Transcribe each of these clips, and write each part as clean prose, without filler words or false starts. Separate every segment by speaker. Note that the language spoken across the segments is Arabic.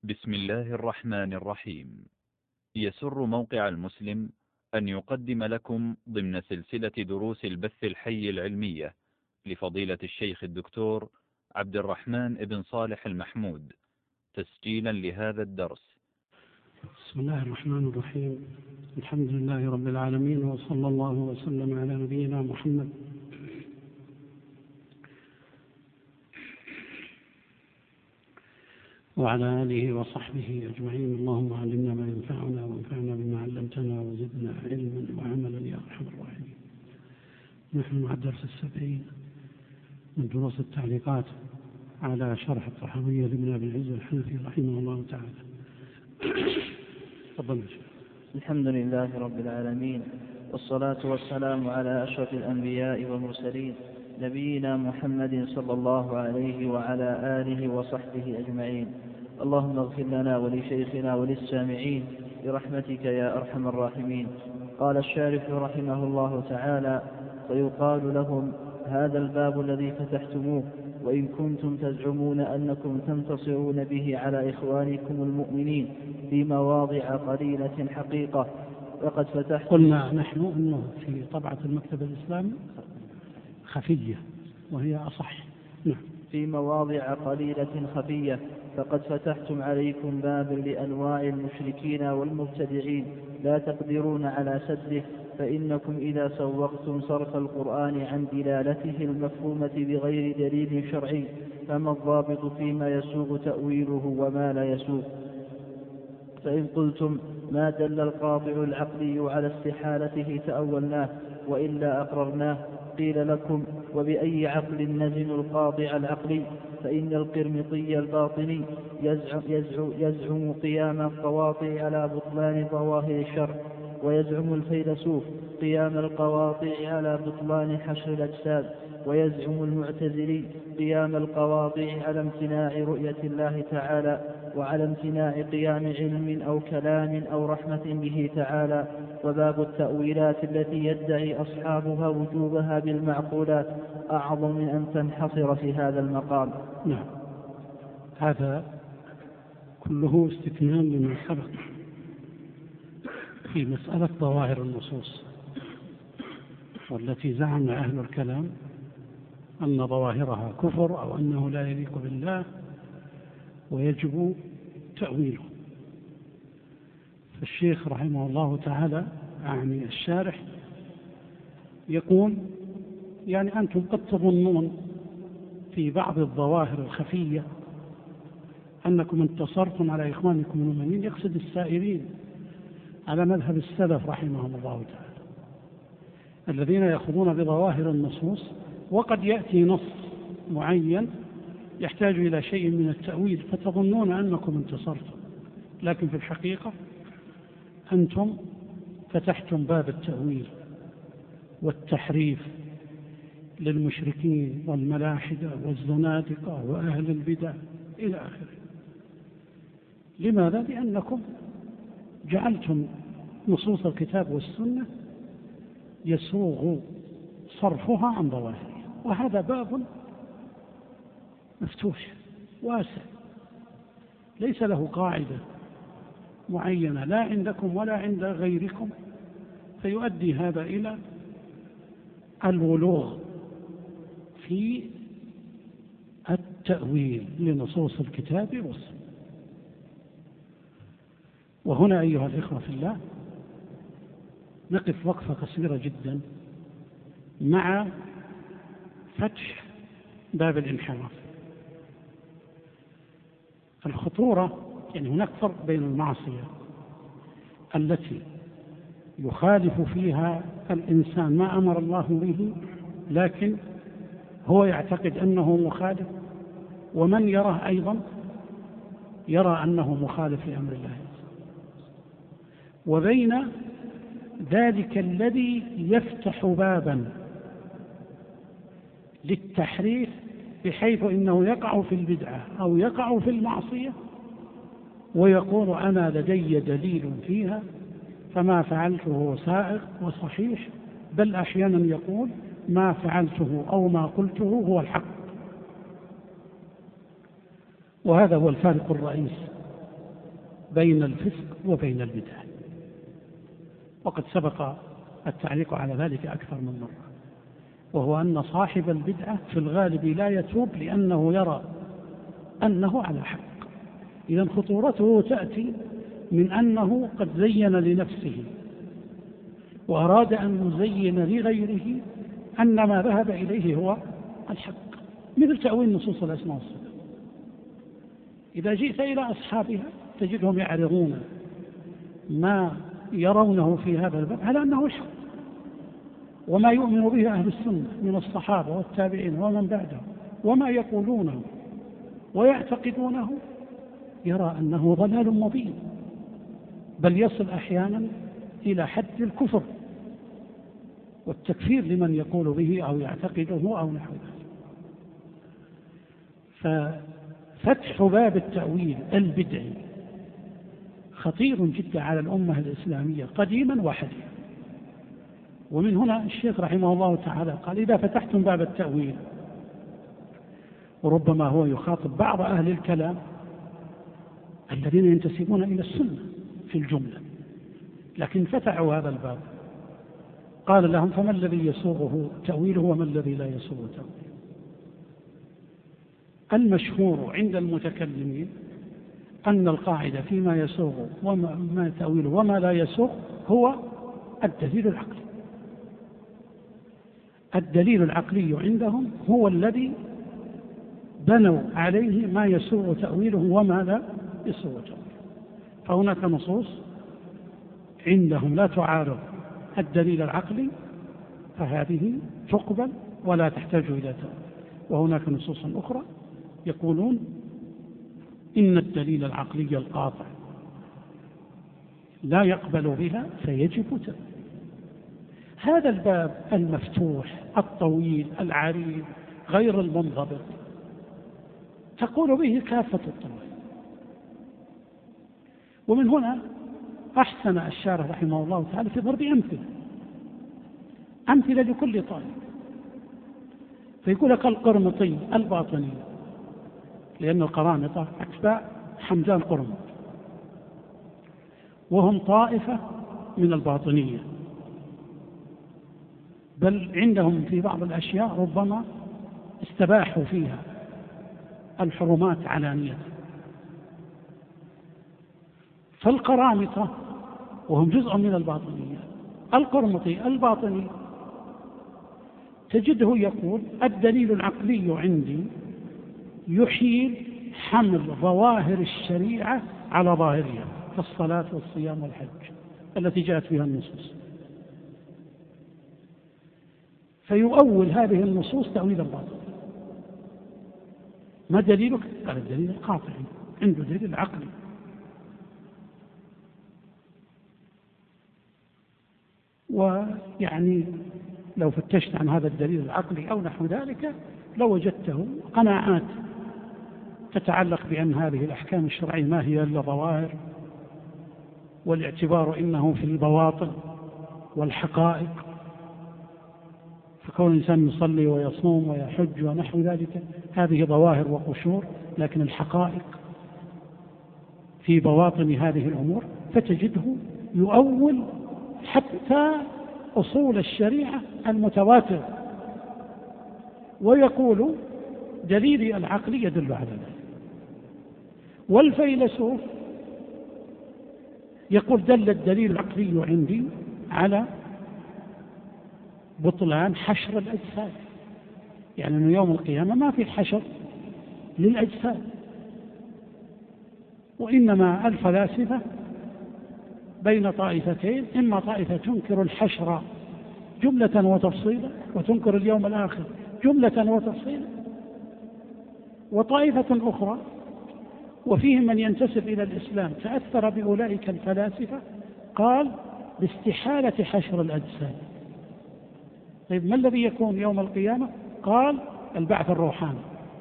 Speaker 1: بسم الله الرحمن الرحيم. يسر موقع المسلم أن يقدم لكم ضمن سلسلة دروس البث الحي العلمية لفضيلة الشيخ الدكتور عبد الرحمن بن صالح المحمود تسجيلا لهذا الدرس.
Speaker 2: بسم الله الرحمن الرحيم. الحمد لله رب العالمين، وصلى الله وسلم على نبينا محمد وعلى آله وصحبه أجمعين. اللهم علمنا ما ينفعنا وانفعنا بما علمتنا وزدنا علما وعملا يا أرحم الراحمين. نحن مع الدرس 70 من دروس التعليقات على شرح الطحاوية لابن أبي العز الحنفي رحمه الله تعالى. تفضل.
Speaker 3: الحمد لله رب العالمين، والصلاة والسلام على أشرف الأنبياء والمرسلين نبينا محمد صلى الله عليه وعلى آله وصحبه أجمعين. اللهم اغفر لنا ولشيخنا وللسامعين برحمتك يا أرحم الراحمين. قال الشارح رحمه الله تعالى: فيقال لهم: هذا الباب الذي فتحتموه، وإن كنتم تزعمون أنكم تنتصرون به على إخوانكم المؤمنين في مواضع قليلة حقيقة، فقد فتحتم.
Speaker 2: قلنا نحن أنه في طبعة المكتب الإسلامي خفية وهي أصح.
Speaker 3: في مواضع قليلة خفية، فقد فتحتم عليكم بابا لأنواع المشركين والمبتدعين لا تقدرون على سده، فإنكم إذا سوقتم صرف القرآن عن دلالته المفهومة بغير دليل شرعي، فما الضابط فيما يسوغ تأويله وما لا يسوغ؟ فإن قلتم ما دل القاطع العقلي على استحالته تأولناه وإلا أقررناه، قيل لكم: وبأي عقل نزن القاطع العقلي؟ فإن القرمطي الباطني يزعم قيام القواطع على بطلان ظواهر الشرع، ويزعم الفيلسوف قيام القواطع على بطلان حشر الأجساد، ويزعم المعتزلي قيام القواطع على امتناع رؤية الله تعالى، وعلى امتناع قيام علم أو كلام أو رحمة به تعالى. وباب التأويلات التي يدعي أصحابها وجوبها بالمعقولات أعظم من أن تنحصر في هذا المقام.
Speaker 2: نعم، هذا كله استكمال لما سبق في مسألة ظواهر النصوص، والتي زعم أهل الكلام أن ظواهرها كفر أو أنه لا يليق بالله ويجب تأويله. فالشيخ رحمه الله تعالى يعني الشارح يقول: يعني أنتم قد تظنون في بعض الظواهر الخفية أنكم انتصرتم على إخوانكم المؤمنين، يقصد السائرين على مذهب السلف رحمهم الله تعالى، الذين يأخذون بظواهر النصوص، وقد يأتي نص معين يحتاج إلى شيء من التأويل فتظنون أنكم انتصرتم، لكن في الحقيقة أنتم فتحتم باب التأويل والتحريف للمشركين والملاحدة والزنادقة وأهل البدع إلى آخره. لماذا؟ لأنكم جعلتم نصوص الكتاب والسنة يسوغ صرفها عن ظواهرها، وهذا باب مفتوح واسع ليس له قاعدة معينة لا عندكم ولا عند غيركم، فيؤدي هذا إلى الولوغ في التأويل لنصوص الكتاب والسنة. وهنا أيها الإخوة في الله نقف وقفة قصيرة جدا مع فتح باب الانحراف. الخطورة يعني هناك فرق بين المعصية التي يخالف فيها الإنسان ما أمر الله به لكن هو يعتقد أنه مخالف، ومن يراه أيضا يرى أنه مخالف لأمر الله، وبين ذلك الذي يفتح بابا للتحريف بحيث إنه يقع في البدعة أو يقع في المعصية ويقول: أنا لدي دليل فيها فما فعلته سائغ وصحيح، بل أحيانا يقول: ما فعلته أو ما قلته هو الحق. وهذا هو الفارق الرئيس بين الفسق وبين البدعة، وقد سبق التعليق على ذلك أكثر من مرة، وهو أن صاحب البدعة في الغالب لا يتوب لأنه يرى أنه على حق. إذن خطورته تأتي من أنه قد زين لنفسه وأراد أن يزين لغيره أن ما ذهب إليه هو الحق، مثل تأويل نصوص الأسماء والصفات. إذا جئت إلى أصحابها تجدهم يعرضون ما يرونه في هذا الباب على أنه الحق، وما يؤمن به أهل السنة من الصحابة والتابعين ومن بعدهم وما يقولونه ويعتقدونه يرى أنه ضلال مبين، بل يصل أحيانا إلى حد الكفر والتكفير لمن يقول به أو يعتقده أو نحو ذلك. ففتح باب التأويل البدعي خطير جدا على الأمة الإسلامية قديما وحديثا. ومن هنا الشيخ رحمه الله تعالى قال: إذا فتحتم باب التأويل، وربما هو يخاطب بعض أهل الكلام الذين ينتسبون إلى السنة في الجملة، لكن فتحوا هذا الباب، قال لهم: فما الذي يسوغه تأويله وما الذي لا يسوغه تأويله؟ المشهور عند المتكلمين أن القاعدة فيما يسوغ وما تأويله وما لا يسوغ هو الدليل العقلي. الدليل العقلي عندهم هو الذي بنوا عليه ما يسوغ تأويله وما لا يسوغ تأويله. فهناك نصوص عندهم لا تعارض الدليل العقلي فهذه تقبل ولا تحتاج إلى تأويل، وهناك نصوص أخرى يقولون إن الدليل العقلي القاطع لا يقبل بها فيجب تأويل. هذا الباب المفتوح الطويل العريض غير المنضبط تقول به كافة الطوائف. ومن هنا أحسن الشارح رحمه الله تعالى في ضرب أمثلة لكل طالب، فيقول لك القرمطي الباطني، لأن القرامطة أتباع حمدان قرمط، وهم طائفة من الباطنية، بل عندهم في بعض الأشياء ربما استباحوا فيها الحرمات علانية. فالقرامطة وهم جزء من الباطنية، القرمطي الباطني تجده يقول: الدليل العقلي عندي يحيل حمل ظواهر الشريعة على ظاهرها كالصلاة والصيام والحج التي جاءت فيها النصوص، فيؤول هذه النصوص تأويلا باطلا. ما دليلك؟ قال: الدليل القاطعي، عنده دليل عقلي. ويعني لو فتشت عن هذا الدليل العقلي أو نحو ذلك لوجدته قناعات تتعلق بأن هذه الأحكام الشرعية ما هي إلا ظواهر، والاعتبار إنه في البواطن والحقائق، فكون الإنسان يصلي ويصوم ويحج ونحو ذلك هذه ظواهر وقشور، لكن الحقائق في بواطن هذه الأمور. فتجده يؤول حتى أصول الشريعة المتواتر ويقول: دليلي العقلي يدل على ذلك. والفيلسوف يقول: دل الدليل العقلي عندي على بطلان حشر الأجساد، يعني أنه يوم القيامة ما في حشر للأجساد، وإنما الفلاسفة بين طائفتين: إما طائفة تنكر الحشر جملة وتفصيلا وتنكر اليوم الآخر جملة وتفصيلا، وطائفة أخرى وفيهم من ينتسب إلى الإسلام تأثر بأولئك الفلاسفة قال باستحالة حشر الأجساد. طيب ما الذي يكون يوم القيامة؟ قال: البعث الروحاني.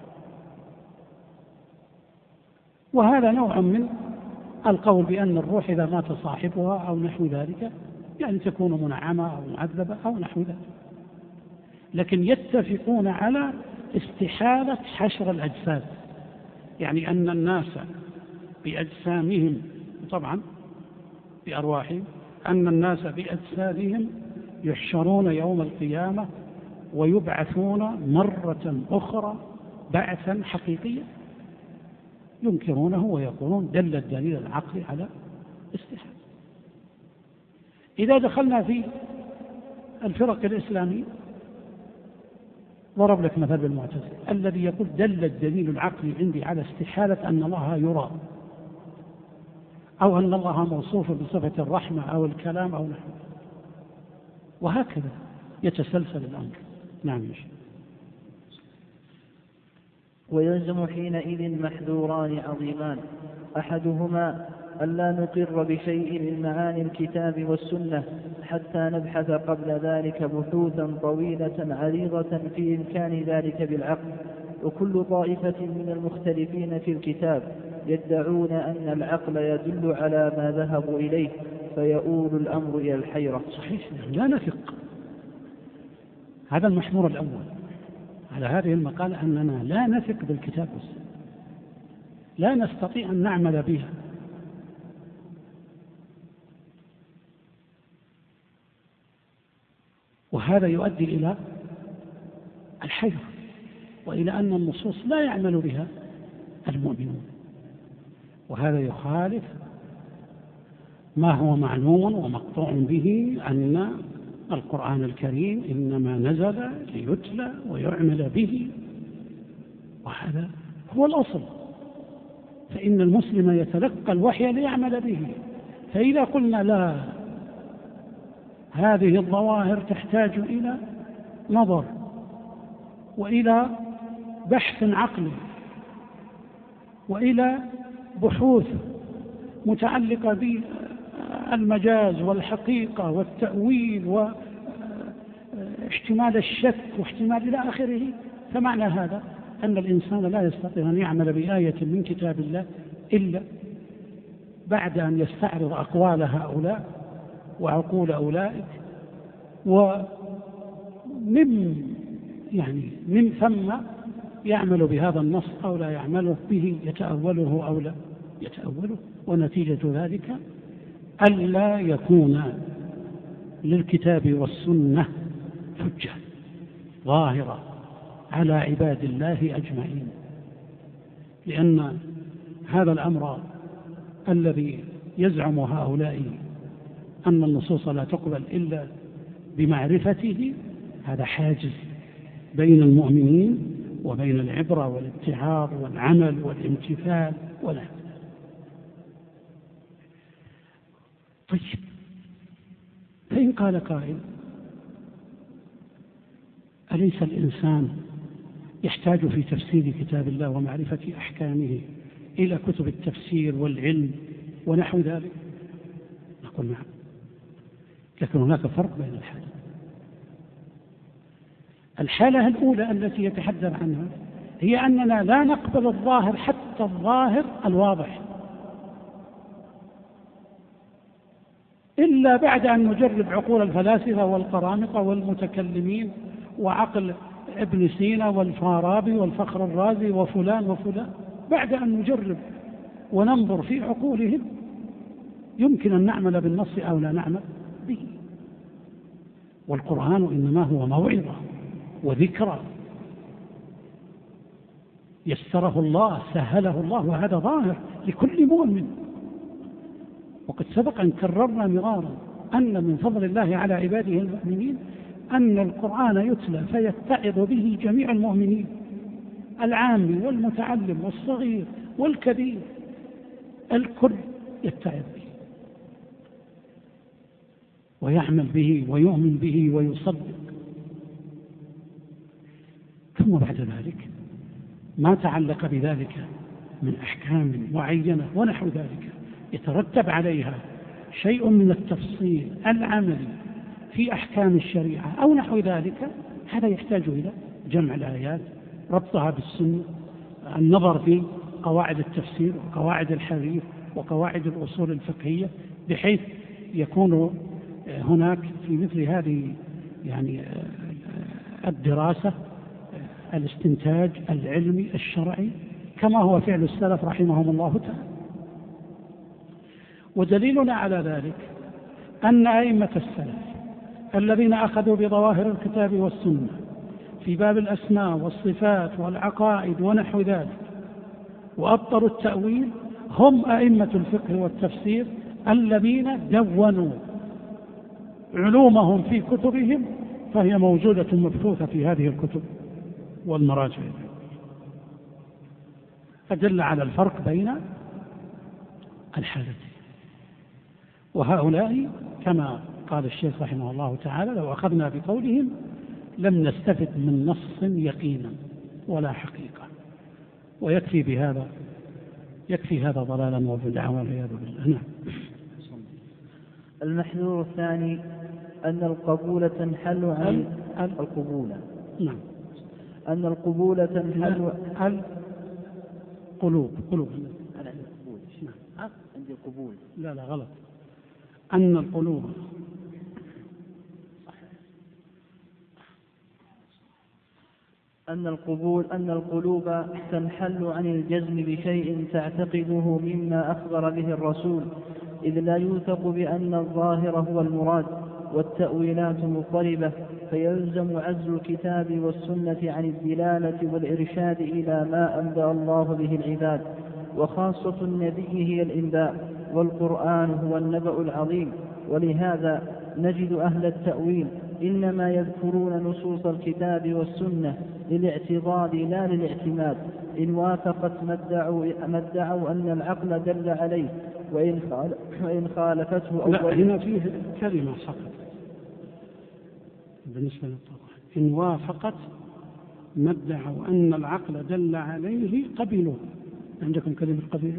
Speaker 2: وهذا نوع من القول بأن الروح إذا مات صاحبها أو نحو ذلك يعني تكون منعمة أو معذبة أو نحو ذلك، لكن يتفقون على استحالة حشر الأجساد، يعني أن الناس بأجسامهم طبعا بأرواحهم، أن الناس بأجسادهم يحشرون يوم القيامة ويبعثون مرة أخرى بعثا حقيقيا، ينكرونه ويقولون دل الدليل العقلي على استحالة. إذا دخلنا في الفرق الإسلامية ضرب لك مثل بالمعتزلة الذي يقول دل الدليل العقلي عندي على استحالة أن الله يرى، أو أن الله موصوف بصفة الرحمة أو الكلام أو نحو، وهكذا يتسلسل الأمر. نعم يا شيخ.
Speaker 3: ويلزم حينئذ محذوران عظيمان، أحدهما ألا نقر بشيء من معاني الكتاب والسنة حتى نبحث قبل ذلك بحوثا طويلة عريضة في إمكان ذلك بالعقل. وكل طائفة من المختلفين في الكتاب يدعون أن العقل يدل على ما ذهبوا إليه، فيؤول الأمر إلى الحيرة.
Speaker 2: صحيح، لا نثق. هذا المحمور الأول على هذه المقالة، أننا لا نثق بالكتاب والسنة، لا نستطيع أن نعمل بها. وهذا يؤدي إلى الحيرة وإلى أن النصوص لا يعمل بها المؤمنون، وهذا يخالف ما هو معلوم ومقطوع به أن القرآن الكريم إنما نزل ليتلى ويعمل به، وهذا هو الأصل. فإن المسلم يتلقى الوحي ليعمل به. فإذا قلنا لا، هذه الظواهر تحتاج إلى نظر وإلى بحث عقلي وإلى بحوث متعلقة بالمجاز والحقيقة والتأويل واحتمال الشك واحتمال إلى آخره، فمعنى هذا أن الإنسان لا يستطيع أن يعمل بآية من كتاب الله إلا بعد أن يستعرض أقوال هؤلاء وعقول أولئك، من ثم يعمل بهذا النص أو لا يعمل به، يتأوله أو لا يتأوله. ونتيجة ذلك ألا يكون للكتاب والسنة حجة ظاهرة على عباد الله أجمعين، لأن هذا الأمر الذي يزعم هؤلاء أن النصوص لا تقبل إلا بمعرفته، هذا حاجز بين المؤمنين وبين العبرة والاتعاظ والعمل والامتثال ولا. طيب، فإن قال قائل أليس الإنسان يحتاج في تفسير كتاب الله ومعرفة أحكامه إلى كتب التفسير والعلم ونحو ذلك؟ نقول نعم، لكن هناك فرق بين الحالة الأولى التي يتحدث عنها هي أننا لا نقبل الظاهر حتى الظاهر الواضح إلا بعد أن نجرب عقول الفلاسفة والقرامطة والمتكلمين وعقل ابن سينا والفارابي والفخر الرازي وفلان وفلان. بعد أن نجرب وننظر في عقولهم يمكن أن نعمل بالنص أو لا نعمل به. والقرآن إنما هو موعظة وذكرى يسره الله سهله الله، وهذا ظاهر لكل مؤمن. وقد سبق أن كررنا مرارا أن من فضل الله على عباده المؤمنين أن القرآن يتلى فيتعظ به جميع المؤمنين، العام والمتعلم والصغير والكبير، الكل يتعظ به ويعمل به ويؤمن به ويصدق. ثم بعد ذلك ما تعلق بذلك من أحكام معينة ونحو ذلك يترتب عليها شيء من التفصيل العملي في أحكام الشريعة أو نحو ذلك، هذا يحتاج إلى جمع الآيات، ربطها بالسنة، النظر في قواعد التفسير وقواعد الحديث وقواعد الأصول الفقهية، بحيث يكون هناك في مثل هذه الدراسة الاستنتاج العلمي الشرعي كما هو فعل السلف رحمهم الله تعالى. ودليلنا على ذلك أن أئمة السلف الذين أخذوا بظواهر الكتاب والسنة في باب الأسماء والصفات والعقائد ونحو ذلك وأبطلوا التأويل هم أئمة الفقه والتفسير الذين دونوا علومهم في كتبهم، فهي موجودة مبثوثة في هذه الكتب والمراجع، فدل على الفرق بين الحالتين. وهؤلاء كما قال الشيخ رحمه الله تعالى لو أخذنا بقولهم لم نستفد من نص يقينا ولا حقيقة، ويكفي بهذا هذا ضلالا وبدعا والعياذ بالله. نعم.
Speaker 3: المحذور الثاني أن القبول تنحل عن القبول.
Speaker 2: نعم.
Speaker 3: أن القبول تنحل
Speaker 2: قلوب.
Speaker 3: أنا عندي القبول. نعم. عندي القبول.
Speaker 2: لا غلط. أن القلوب
Speaker 3: أن القلوب تنحل عن الجزم بشيء تعتقده مما أخبر به الرسول، إذ لا يوثق بأن الظاهر هو المراد، والتأويلات مضطربة، فيلزم عزل الكتاب والسنة عن الدلالة والإرشاد إلى ما أنبأ الله به العباد، وخاصة النبي هي الإنباء، والقرآن هو النبأ العظيم. ولهذا نجد أهل التأويل إنما يذكرون نصوص الكتاب والسنة للاعتضاد لا للاعتماد، إن وافقت ما ادعوا أن العقل دل عليه، وإن خالفته
Speaker 2: لا هنا فيه كلمة سقط بالنسبة للطبع، إن وافقت ما ادعوا أن العقل دل عليه قبلوه. عندكم كلمة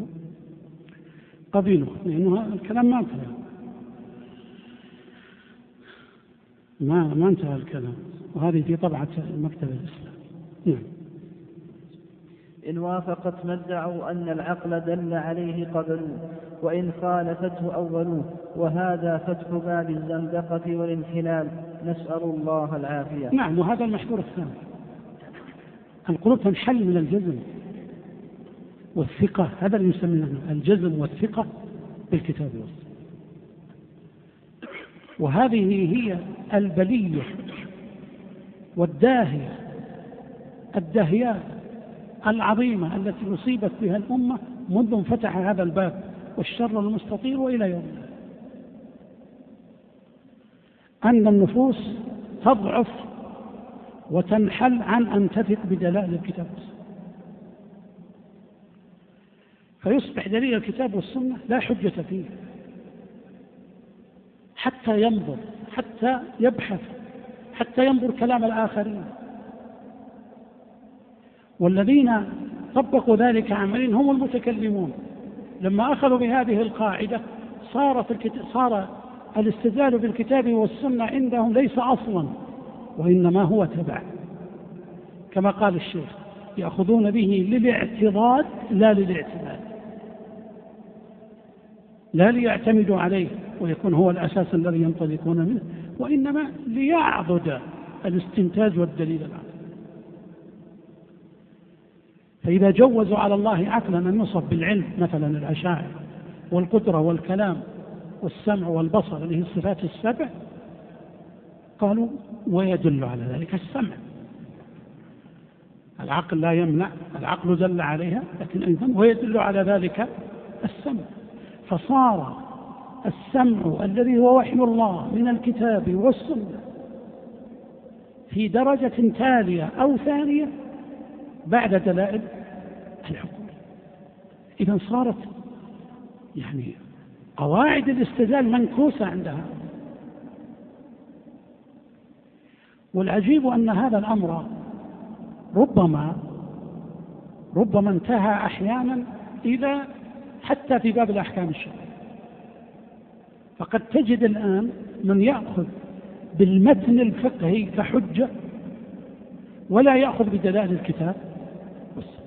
Speaker 2: قبلوه لأنه الكلام ما انتهى، ما انتهى الكلام، وهذه في طبعة مكتب الإسلام. نعم.
Speaker 3: إن وافقت ما ادعوا أن العقل دل عليه قبلوه، وإن خالفته أولوه، وهذا فتح باب الزندقة والانحلال، نسأل الله العافية.
Speaker 2: نعم. وهذا المحذور الثاني، القلوب تنحل من الجزم والثقة، هذا اللي يسمونه الجزم والثقة بالكتاب والسنة، وهذه هي البلية الداهية العظيمة التي أصيبت بها الأمة منذ انفتح هذا الباب والشر المستطير وإلى يوم، أن النفوس تضعف وتنحل عن أن تثق بدلائل الكتاب والسنة، فيصبح دليل الكتاب والسنة لا حجة فيه حتى ينظر، حتى يبحث، حتى ينظر كلام الآخرين. والذين طبقوا ذلك عمليا هم المتكلمون، لما أخذوا بهذه القاعدة صار الاستدلال بالكتاب والسنة عندهم ليس أصلا، وإنما هو تبع، كما قال الشيخ يأخذون به للاعتضاد لا للاعتماد، لا ليعتمدوا عليه ويكون هو الأساس الذي ينطلقون منه، وإنما ليعضد الاستنتاج والدليل العقلي. فإذا جوزوا على الله عقلا أن يوصف بالعلم مثلا الأشاعرة والقدرة والكلام والسمع والبصر اللي هي الصفات السبع، قالوا ويدل على ذلك السمع، العقل لا يمنع، العقل دل عليها، لكن أيضا ويدل على ذلك السمع، فصار السمع الذي هو وحي الله من الكتاب والسنة في درجة تالية أو ثانية بعد دلائل العقول. إذا صارت قواعد الاستدلال منكوسة عندها. والعجيب أن هذا الأمر ربما انتهى أحيانا إلى حتى في باب الأحكام الشرعية، فقد تجد الآن من يأخذ بالمتن الفقهي كحجة ولا يأخذ بدلائل الكتاب والسنة،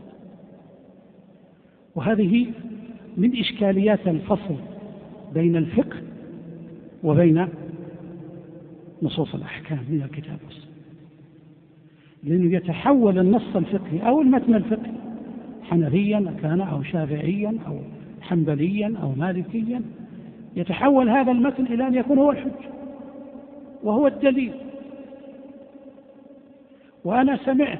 Speaker 2: وهذه من إشكاليات الفصل بين الفقه وبين نصوص الأحكام من الكتاب والسنة، لأنه يتحول النص الفقهي أو المتن الفقهي حنفيا كان أو شافعيا أو حنبليا أو مالكيا يتحول هذا المتن إلى أن يكون هو الحجة وهو الدليل. وأنا سمعت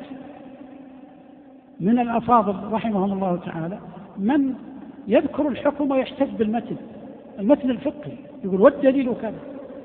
Speaker 2: من الأفاضل رحمهم الله تعالى من يذكر الحكم ويحتج بالمتن، المتن الفقهي، يقول والدليل كذا.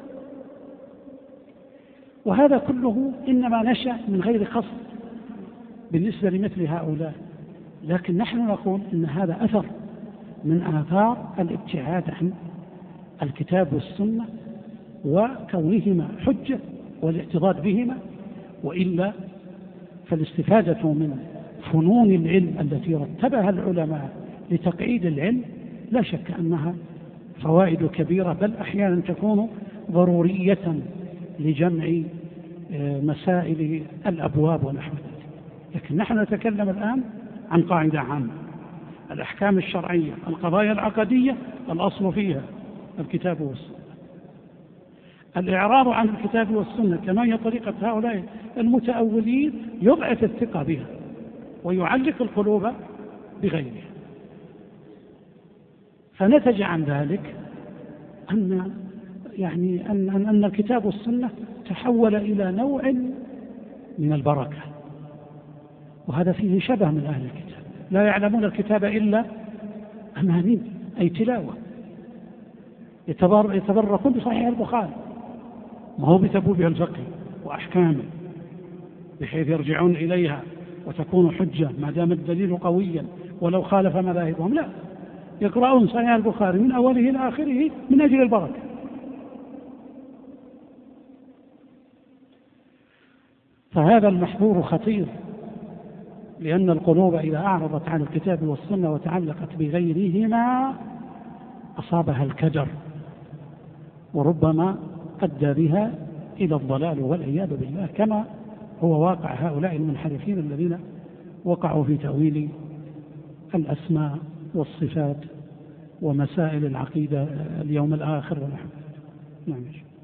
Speaker 2: وهذا كله إنما نشأ من غير قصد بالنسبة لمثل هؤلاء، لكن نحن نقول إن هذا أثر من آثار الابتعاد عن الكتاب والسنة وكونهما حجة والاعتضاد بهما، وإلا فالاستفادة من فنون العلم التي رتبها العلماء لتقعيد العلم لا شك أنها فوائد كبيرة، بل أحيانا تكون ضرورية لجمع مسائل الأبواب ونحو ذلك. لكن نحن نتكلم الآن عن قاعدة عامة، الأحكام الشرعية، القضايا العقدية الأصل فيها الكتاب والسنة. الإعراض عن الكتاب والسنة كما هي طريقة هؤلاء المتأولين يضعف الثقة بها ويعلق القلوب بغيرها. فنتج عن ذلك أن الكتاب والسنة تحول إلى نوع من البركة، وهذا فيه شبه من أهل الكتاب، لا يعلمون الكتاب إلا أماني أي تلاوة، يتبركون بصحيح البخاري، ما هو بتبويب الفقه وأحكامه بحيث يرجعون إليها وتكون حجة ما دام الدليل قويا ولو خالف مذاهبهم، لا، يقرؤون صحيح البخاري من أوله إلى آخره من أجل البركة. فهذا المحظور خطير، لأن القلوب إذا أعرضت عن الكتاب والسنة وتعلقت بغيرهما أصابها الكدر، وربما أدى بها إلى الضلال والعياذ بالله، كما هو واقع هؤلاء المنحرفين الذين وقعوا في تأويل الأسماء والصفات ومسائل العقيدة اليوم الآخر ونحو. نعم.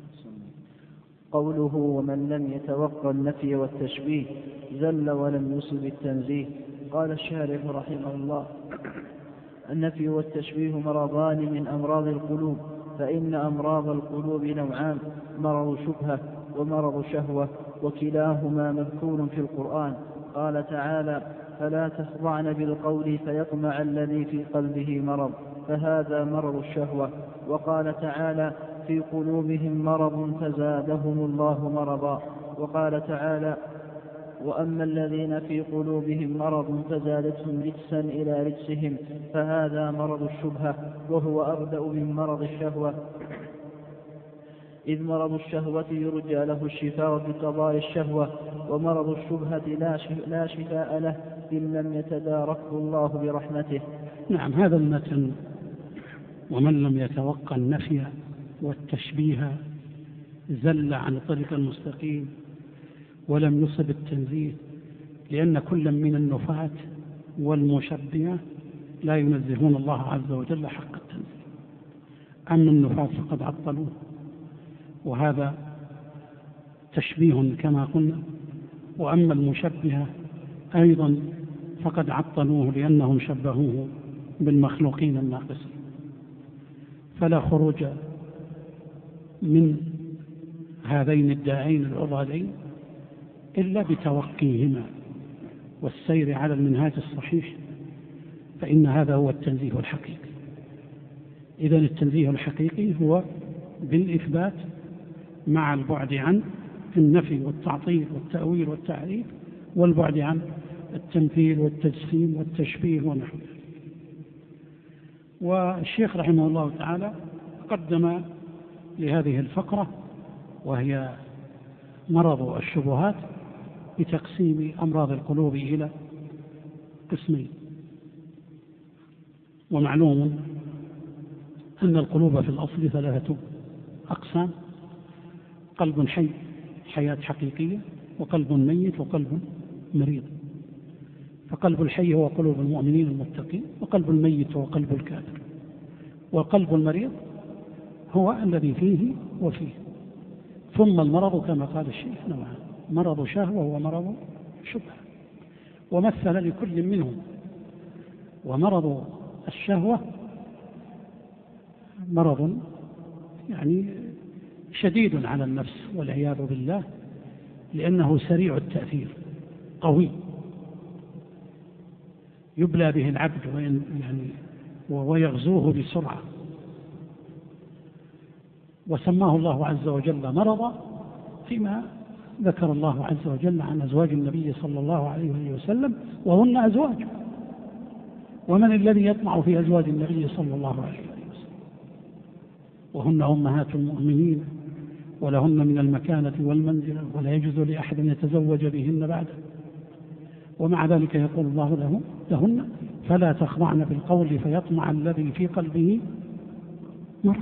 Speaker 3: قوله ومن لم يتوقع النفي والتشبيه زل ولم يصب التنزيه. قال الشارح رحمه الله: النفي والتشبيه مرضان من أمراض القلوب، فإن أمراض القلوب نوعان: مرض شبهة ومرض شهوة، وكلاهما مذكور في القرآن. قال تعالى: فلا تخضعن بالقول فيطمع الذي في قلبه مرض، فهذا مرض الشهوة. وقال تعالى: في قلوبهم مرض فزادهم الله مرضا. وقال تعالى: وأما الذين في قلوبهم مرض فزادتهم رجسا إلى رجسهم، فهذا مرض الشبهة، وهو أردأ من مرض الشهوة، إذ مرض الشهوة يرجى له الشفاء بقضاء الشهوة، ومرض الشبهة لا شفاء له إن لم يتداركه الله برحمته.
Speaker 2: نعم، هذا المتن ومن لم يتوقع النفي والتشبيه زل عن الطريق المستقيم ولم يصب التنزيه، لأن كل من النفاة والمشبهة لا ينزهون الله عز وجل حق التنزيه. أما النفاة فقد عطلوه، وهذا تشبيه كما قلنا، وأما المشبهة أيضا فقد عطلوه لأنهم شبهوه بالمخلوقين الناقصين. فلا خروج من هذين الداعين العضالين إلا بتوقيهما والسير على المنهاج الصحيح، فإن هذا هو التنزيه الحقيقي. إذن التنزيه الحقيقي هو بالإثبات مع البعد عن النفي والتعطيل والتأويل والتعريف، والبعد عن التمثيل والتجسيم والتشبيه ونحو ذلك. والشيخ رحمه الله تعالى قدم لهذه الفقرة وهي مرض الشبهات بتقسيم أمراض القلوب إلى قسمين. ومعلوم أن القلوب في الأصل ثلاثة أقسام: قلب حي حياة حقيقية، وقلب ميت، وقلب مريض. فقلب الحي هو قلوب المؤمنين المتقين، وقلب الميت هو قلب الكافر، والقلب المريض هو الذي فيه وفيه. ثم المرض كما قال الشيخ نوعان: مرض شهوة ومرض شبهة. ومثل لكل منهم. ومرض الشهوة مرض يعني شديد على النفس والعياذ بالله، لأنه سريع التأثير قوي يبلى به العبد ويغزوه بسرعة. وسماه الله عز وجل مرضا فيما ذكر الله عز وجل عن أزواج النبي صلى الله عليه وسلم وهن أزواج. ومن الذي يطمع في أزواج النبي صلى الله عليه وسلم وهن أمهات المؤمنين ولهن من المكانة والمنزلة ولا يجوز لأحد أن يتزوج بهن بعده. ومع ذلك يقول الله لهن فلا تخضعن بالقول فيطمع الذي في قلبه مرض.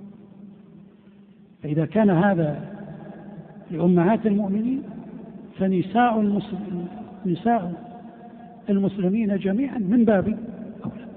Speaker 2: فإذا كان هذا لأمهات المؤمنين فنساء المسلمين جميعا من باب أولى.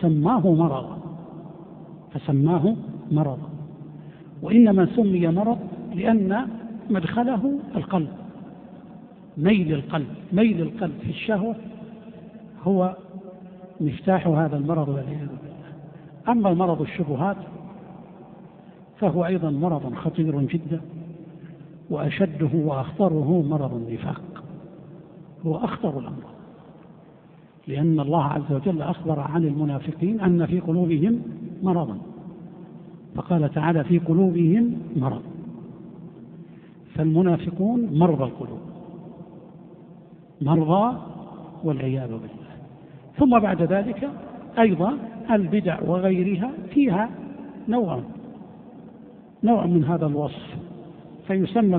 Speaker 2: فسماه مرضا. وإنما سمي مرض لأن مدخله القلب، ميل القلب في الشهوة هو مفتاح هذا المرض والعياذ بالله. أما مرض الشبهات فهو أيضا مرض خطير جدا، وأشده وأخطره مرض النفاق، هو أخطر الأمراض، لأن الله عز وجل أخبر عن المنافقين أن في قلوبهم مرضا، فقال تعالى في قلوبهم مرض. فالمنافقون مرضى القلوب، مرضى والعياذ بالله. ثم بعد ذلك أيضا البدع وغيرها فيها نوع من هذا الوصف، فيسمى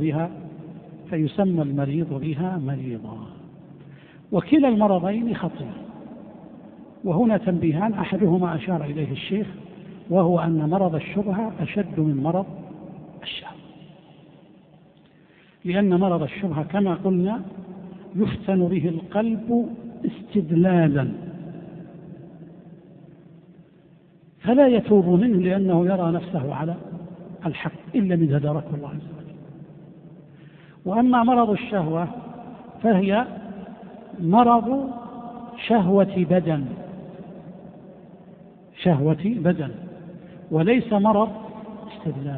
Speaker 2: المريض بها مريضا. وكلا المرضين خطير. وهنا تنبيهان، أحدهما أشار إليه الشيخ، وهو أن مرض الشبهة أشد من مرض الشهوة، لأن مرض الشبهة كما قلنا يفتن به القلب استدلالا، فلا يتوب منه لأنه يرى نفسه على الحق إلا من هدارك الله عز وجل. وأما مرض الشهوة فهي مرض شهوة بدن وليس مرض استدلال.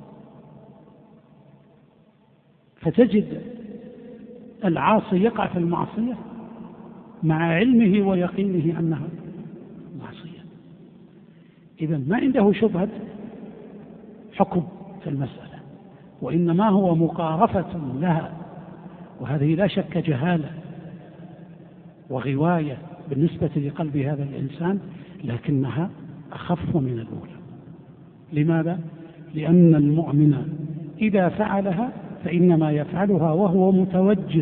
Speaker 2: فتجد العاصي يقع في المعصية مع علمه ويقينه أنها معصية، إذن ما عنده شبهة حكم في المسألة، وإنما هو مقارفة لها، وهذه لا شك جهالة وغواية بالنسبة لقلب هذا الإنسان، لكنها أخف من الأولى. لماذا؟ لأن المؤمن إذا فعلها فإنما يفعلها وهو متوجس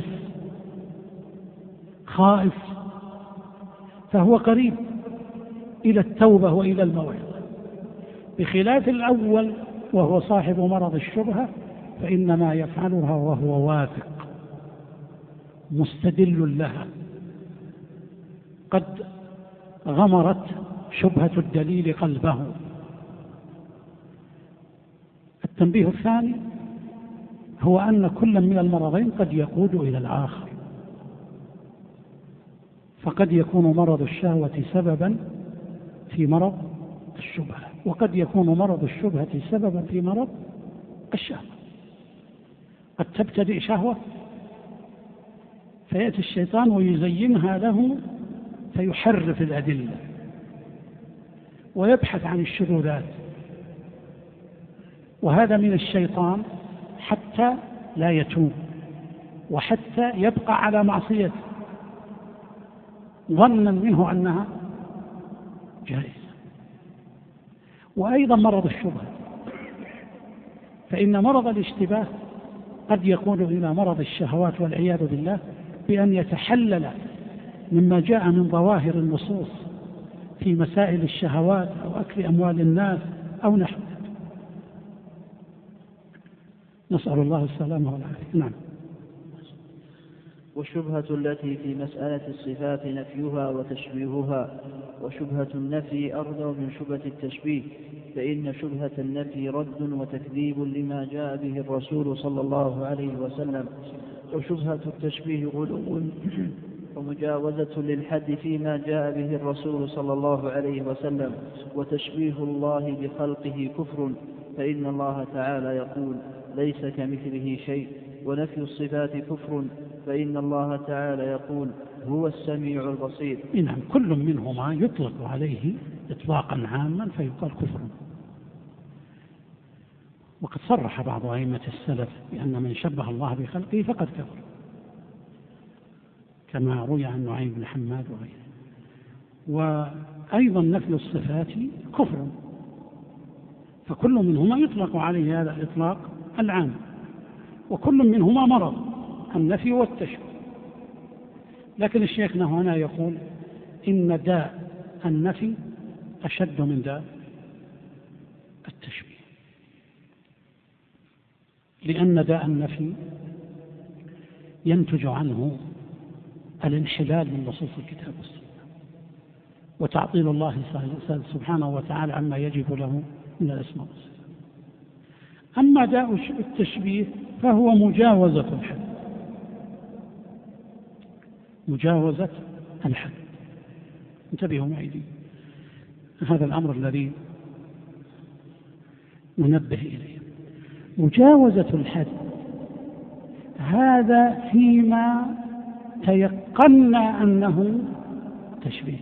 Speaker 2: خائف، فهو قريب إلى التوبة وإلى الموعظة، بخلاف الأول وهو صاحب مرض الشبهة فإنما يفعلها وهو واثق مستدل لها، قد غمرت شبهة الدليل قلبه. التنبيه الثاني هو أن كل من المرضين قد يقود إلى الآخر، فقد يكون مرض الشهوة سببا في مرض الشبهة، وقد يكون مرض الشبهة سببا في مرض الشهوة. قد تبتدئ شهوة فيأتي الشيطان ويزينها له فيحرف الأدلة ويبحث عن الشذوذات، وهذا من الشيطان حتى لا يتوب وحتى يبقى على معصيته ظنا منه أنها جائزة. وأيضا مرض الشبهة، فإن مرض الاشتباه قد يكون إلى مرض الشهوات والعياذ بالله بأن يتحلل مما جاء من ظواهر النصوص في مسائل الشهوات أو أكل أموال الناس أو نحو ذلك. نسأل الله السلامة والعافية. نعم.
Speaker 3: والشبهة التي في مسألة الصفات نفيها وتشبيهها، وشبهة النفي أرضى من شبهة التشبيه، فإن شبهة النفي رد وتكذيب لما جاء به الرسول صلى الله عليه وسلم، وشبهة التشبيه غلو ومجاوزة للحد فيما جاء به الرسول صلى الله عليه وسلم، وتشبيه الله بخلقه كفر، فإن الله تعالى يقول ليس كمثله شيء. ونفي الصفات كفر، فإن الله تعالى يقول هو السميع البصير.
Speaker 2: نعم، كل منهما يطلق عليه إطلاقا عاما فيقال كفر. وقد صرح بعض أئمة السلف بأن من شبه الله بخلقه فقد كفر، كما روي عن نعيم بن حماد وغيره. وأيضا نفي الصفات كفر، فكل منهما يطلق عليه هذا الإطلاق العام، وكل منهما مرض، النفي والتشبيه. لكن الشيخ هنا يقول إن داء النفي أشد من داء التشبيه، لأن داء النفي ينتج عنه الانحلال من نصوص الكتاب والسنة، وتعطيل الله سبحانه وتعالى عما يجب له من الأسماء والصفات. أما داء التشبيه فهو مجاوزة الحد، مجاوزة الحد. انتبهوا معي، هذا الأمر الذي ننبه إليه. مجاوزة الحد هذا فيما تيقنا أنه تشبيه،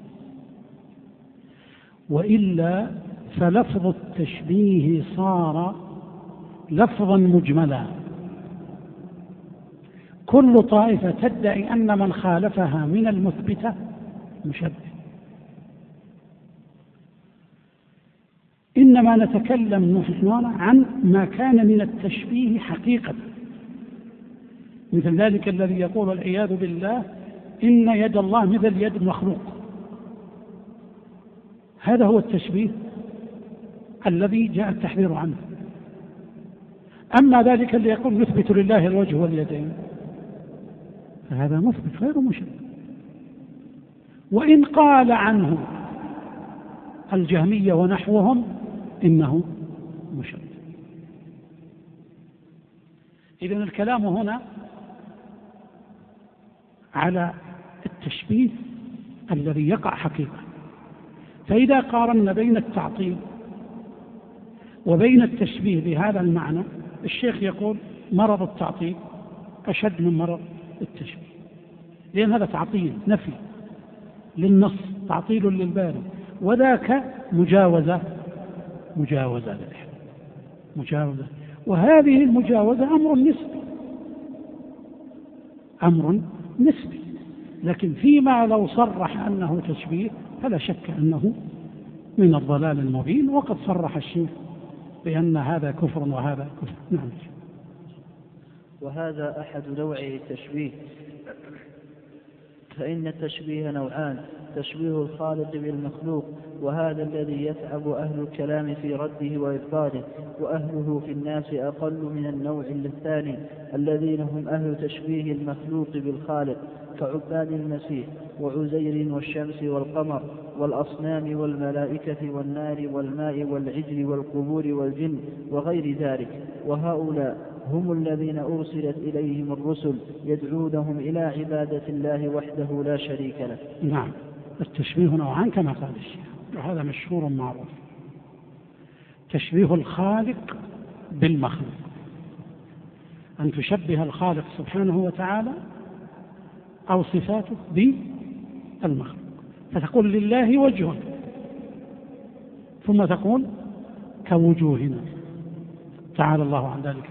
Speaker 2: وإلا فلفظ التشبيه صار لفظا مجملا، كل طائفة تدعي أن من خالفها من المثبتة مشبه. إنما نتكلم نحن عن ما كان من التشبيه حقيقة، مثل ذلك الذي يقول والعياذ بالله إن يد الله مثل يد مخلوق، هذا هو التشبيه الذي جاء التحذير عنه. أما ذلك اللي يقول نثبت لله الوجه واليدين فهذا مثبت غير مشبه، وإن قال عنه الجهمية ونحوهم إنه مشبه. إذن الكلام هنا على التشبيه الذي يقع حقيقة. فإذا قارنا بين التعطيل وبين التشبيه بهذا المعنى، الشيخ يقول مرض التعطيل أشد من مرض التشبيه، لأن هذا تعطيل نفي للنص، تعطيل للباري، وذاك مجاوزة للحد، مجاوزة. وهذه المجاوزة أمر نسبي، لكن فيما لو صرح أنه تشبيه فلا شك أنه من الضلال المبين، وقد صرح الشيخ بأن هذا كفر وهذا كفر. نعم.
Speaker 3: وهذا أحد نوعي التشبيه، فإن التشبيه نوعان: تشبيه الخالق بالمخلوق، وهذا الذي يتعب أهل الكلام في رده وإبطاله، وأهله في الناس أقل من النوع الثاني الذين هم أهل تشبيه المخلوق بالخالق، كعباد المسيح وعزير والشمس والقمر والأصنام والملائكة والنار والماء والعجل والقبور والجن وغير ذلك. وهؤلاء هم الذين أرسلت إليهم الرسل يدعونهم إلى عبادة الله وحده لا شريك له.
Speaker 2: نعم، التشبيه نوعان كما قال الشيخ، وهذا مشهور معروف: تشبيه الخالق بالمخلوق، أن تشبه الخالق سبحانه وتعالى أو صفاته بالمخلوق، فتقول لله وجه، ثم تقول كوجوهنا، تعالى الله عن ذلك.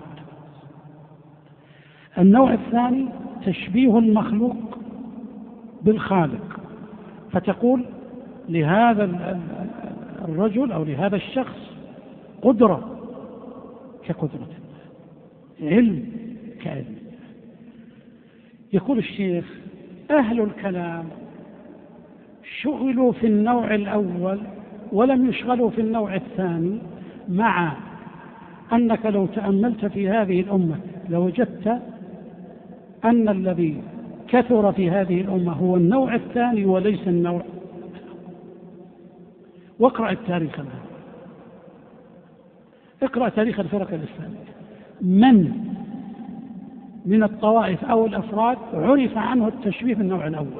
Speaker 2: النوع الثاني تشبيه المخلوق بالخالق، فتقول لهذا الرجل أو لهذا الشخص قدرة كقدرة الله، علم كعلم. يقول الشيخ أهل الكلام شغلوا في النوع الأول ولم يشغلوا في النوع الثاني، مع أنك لو تأملت في هذه الأمة لوجدت أن الذي كثر في هذه الأمة هو النوع الثاني وليس النوع. واقرأ التاريخ الآن، اقرأ تاريخ الفرق الإسلامية، من الطوائف أو الأفراد عرف عنه التشبيه بالنوع الأول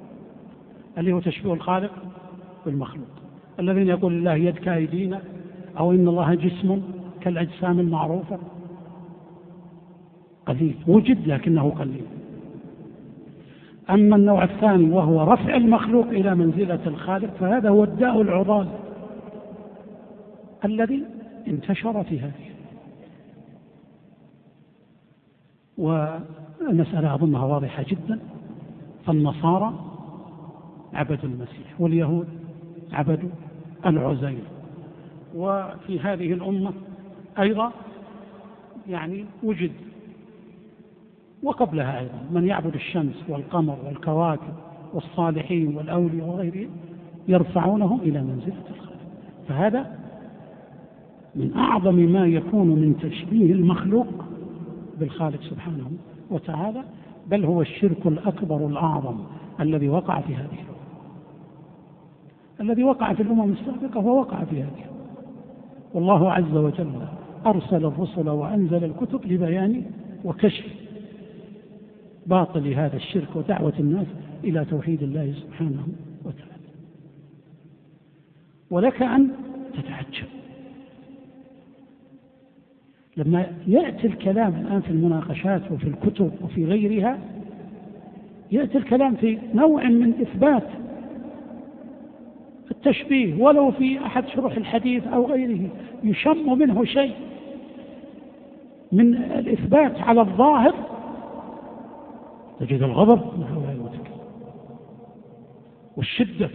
Speaker 2: اللي هو تشبيه الخالق بالمخلوق، الذين يقول الله يد كأيدينا أو إن الله جسم كالأجسام المعروفة، قليل وجد لكنه قليل. أما النوع الثاني وهو رفع المخلوق إلى منزلة الخالق، فهذا هو الداء العضال الذي انتشر في هذه. والمسألة أظنها واضحة جدا. فالنصارى عبدوا المسيح واليهود عبدوا العزير، وفي هذه الأمة أيضا يعني وجد وقبلها أيضا من يعبد الشمس والقمر والكواكب والصالحين والأولياء وغيرهم يرفعونهم إلى منزلة الخالق. فهذا من أعظم ما يكون من تشبيه المخلوق بالخالق سبحانه وتعالى، بل هو الشرك الأكبر الأعظم الذي وقع في هذه الأمة. الذي وقع في الأمم السابقة هو وقع في هذه. والله عز وجل أرسل الرسل وأنزل الكتب لبيان وكشف باطل هذا الشرك ودعوة الناس إلى توحيد الله سبحانه وتعالى. ولك أن تتعجب لما يأتي الكلام الآن في المناقشات وفي الكتب وفي غيرها، يأتي الكلام في نوع من إثبات التشبيه ولو في أحد شروح الحديث أو غيره، يشم منه شيء من الإثبات على الظاهر، تجد الغضب من هؤلاء المتكلمين والشدة.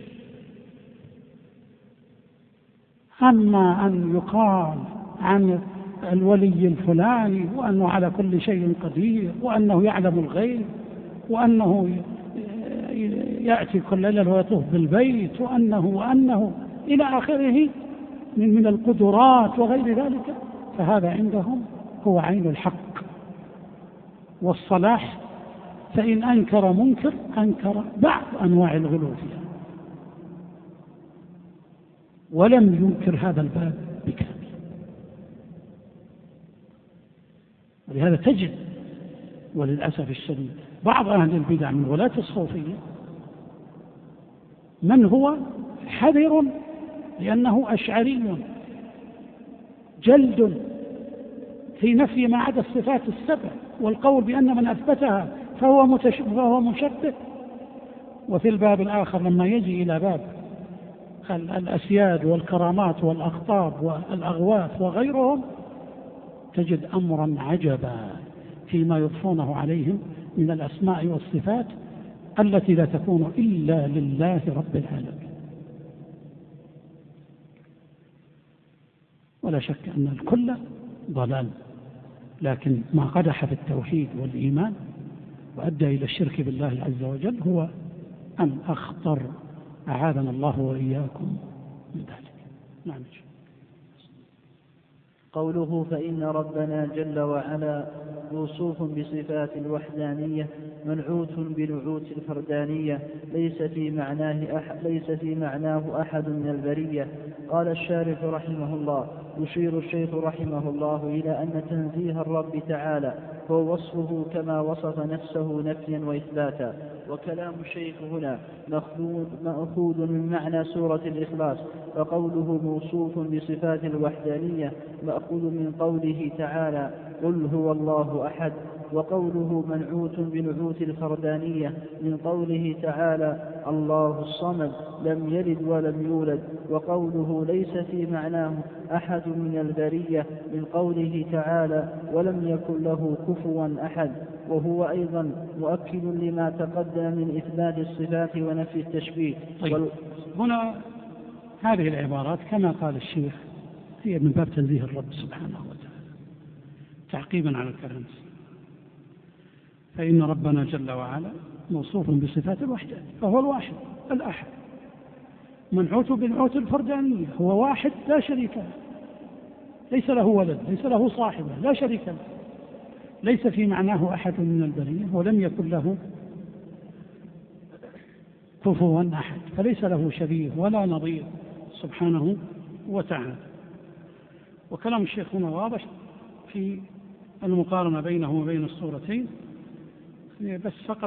Speaker 2: أما أن يقال عن الولي الفلاني وأنه على كل شيء قدير وأنه يعلم الغيب وأنه يأتي كل ليلة ويطوف بالبيت وأنه إلى آخره من القدرات وغير ذلك، فهذا عندهم هو عين الحق والصلاح. فإن أنكر منكر أنكر بعض أنواع الغلو فيها، ولم ينكر هذا الباب بكامل. ولهذا تجد وللأسف الشديد بعض أهل البدع من ولاة الصوفية من هو حذر لأنه أشعري جلد في نفي ما عدا الصفات السبع والقول بأن من أثبتها فهو مشبه. وفي الباب الآخر لما يجي إلى باب الأسياد والكرامات والأخطاب والأغواث وغيرهم تجد أمرا عجبا فيما يضفونه عليهم من الأسماء والصفات التي لا تكون إلا لله رب العالمين. ولا شك أن الكل ضلال، لكن ما قدح في التوحيد والإيمان وأدى إلى الشرك بالله عز وجل هو أن أخطر، أعاذنا الله وإياكم من ذلك. نعم.
Speaker 3: قوله فإن ربنا جل وعلا موصوف بصفات الوحدانية منعوت بنعوت الفردانية ليس في معناه أحد من البرية. قال الشارح رحمه الله: يشير الشيخ رحمه الله إلى أن تنزيه الرب تعالى هو وصفه كما وصف نفسه نفيا وإثباتا. وكلام الشيخ هنا مأخوذ من معنى سورة الإخلاص، فقوله موصوف بصفات الوحدانية مأخوذ من قوله تعالى قل هو الله أحد، وقوله منعوت بنعوت الفردانية من قوله تعالى الله الصمد لم يلد ولم يولد، وقوله ليس في معناه أحد من البرية من قوله تعالى ولم يكن له كفوا أحد، وهو أيضا مؤكد لما تقدم من إثبات الصفات ونفي التشبيه.
Speaker 2: طيب. هنا هذه العبارات كما قال الشيخ هي من باب تنزيه الرب سبحانه وتعالى تعقيبا على الكلام. فإن ربنا جل وعلا موصوف بصفات الوحدة، فهو الواحد الأحد، منعوت بنعوت الفردانية، هو واحد لا شريك له، ليس له ولد، ليس له صاحبة، لا شريك له، ليس في معناه أحد من البرية، ولم يكن له كفوا أحد، فليس له شبيه ولا نظير سبحانه وتعالى. وكلام الشيخ هنا واضح في المقارنة بينه وبين الصورتين، بس فقط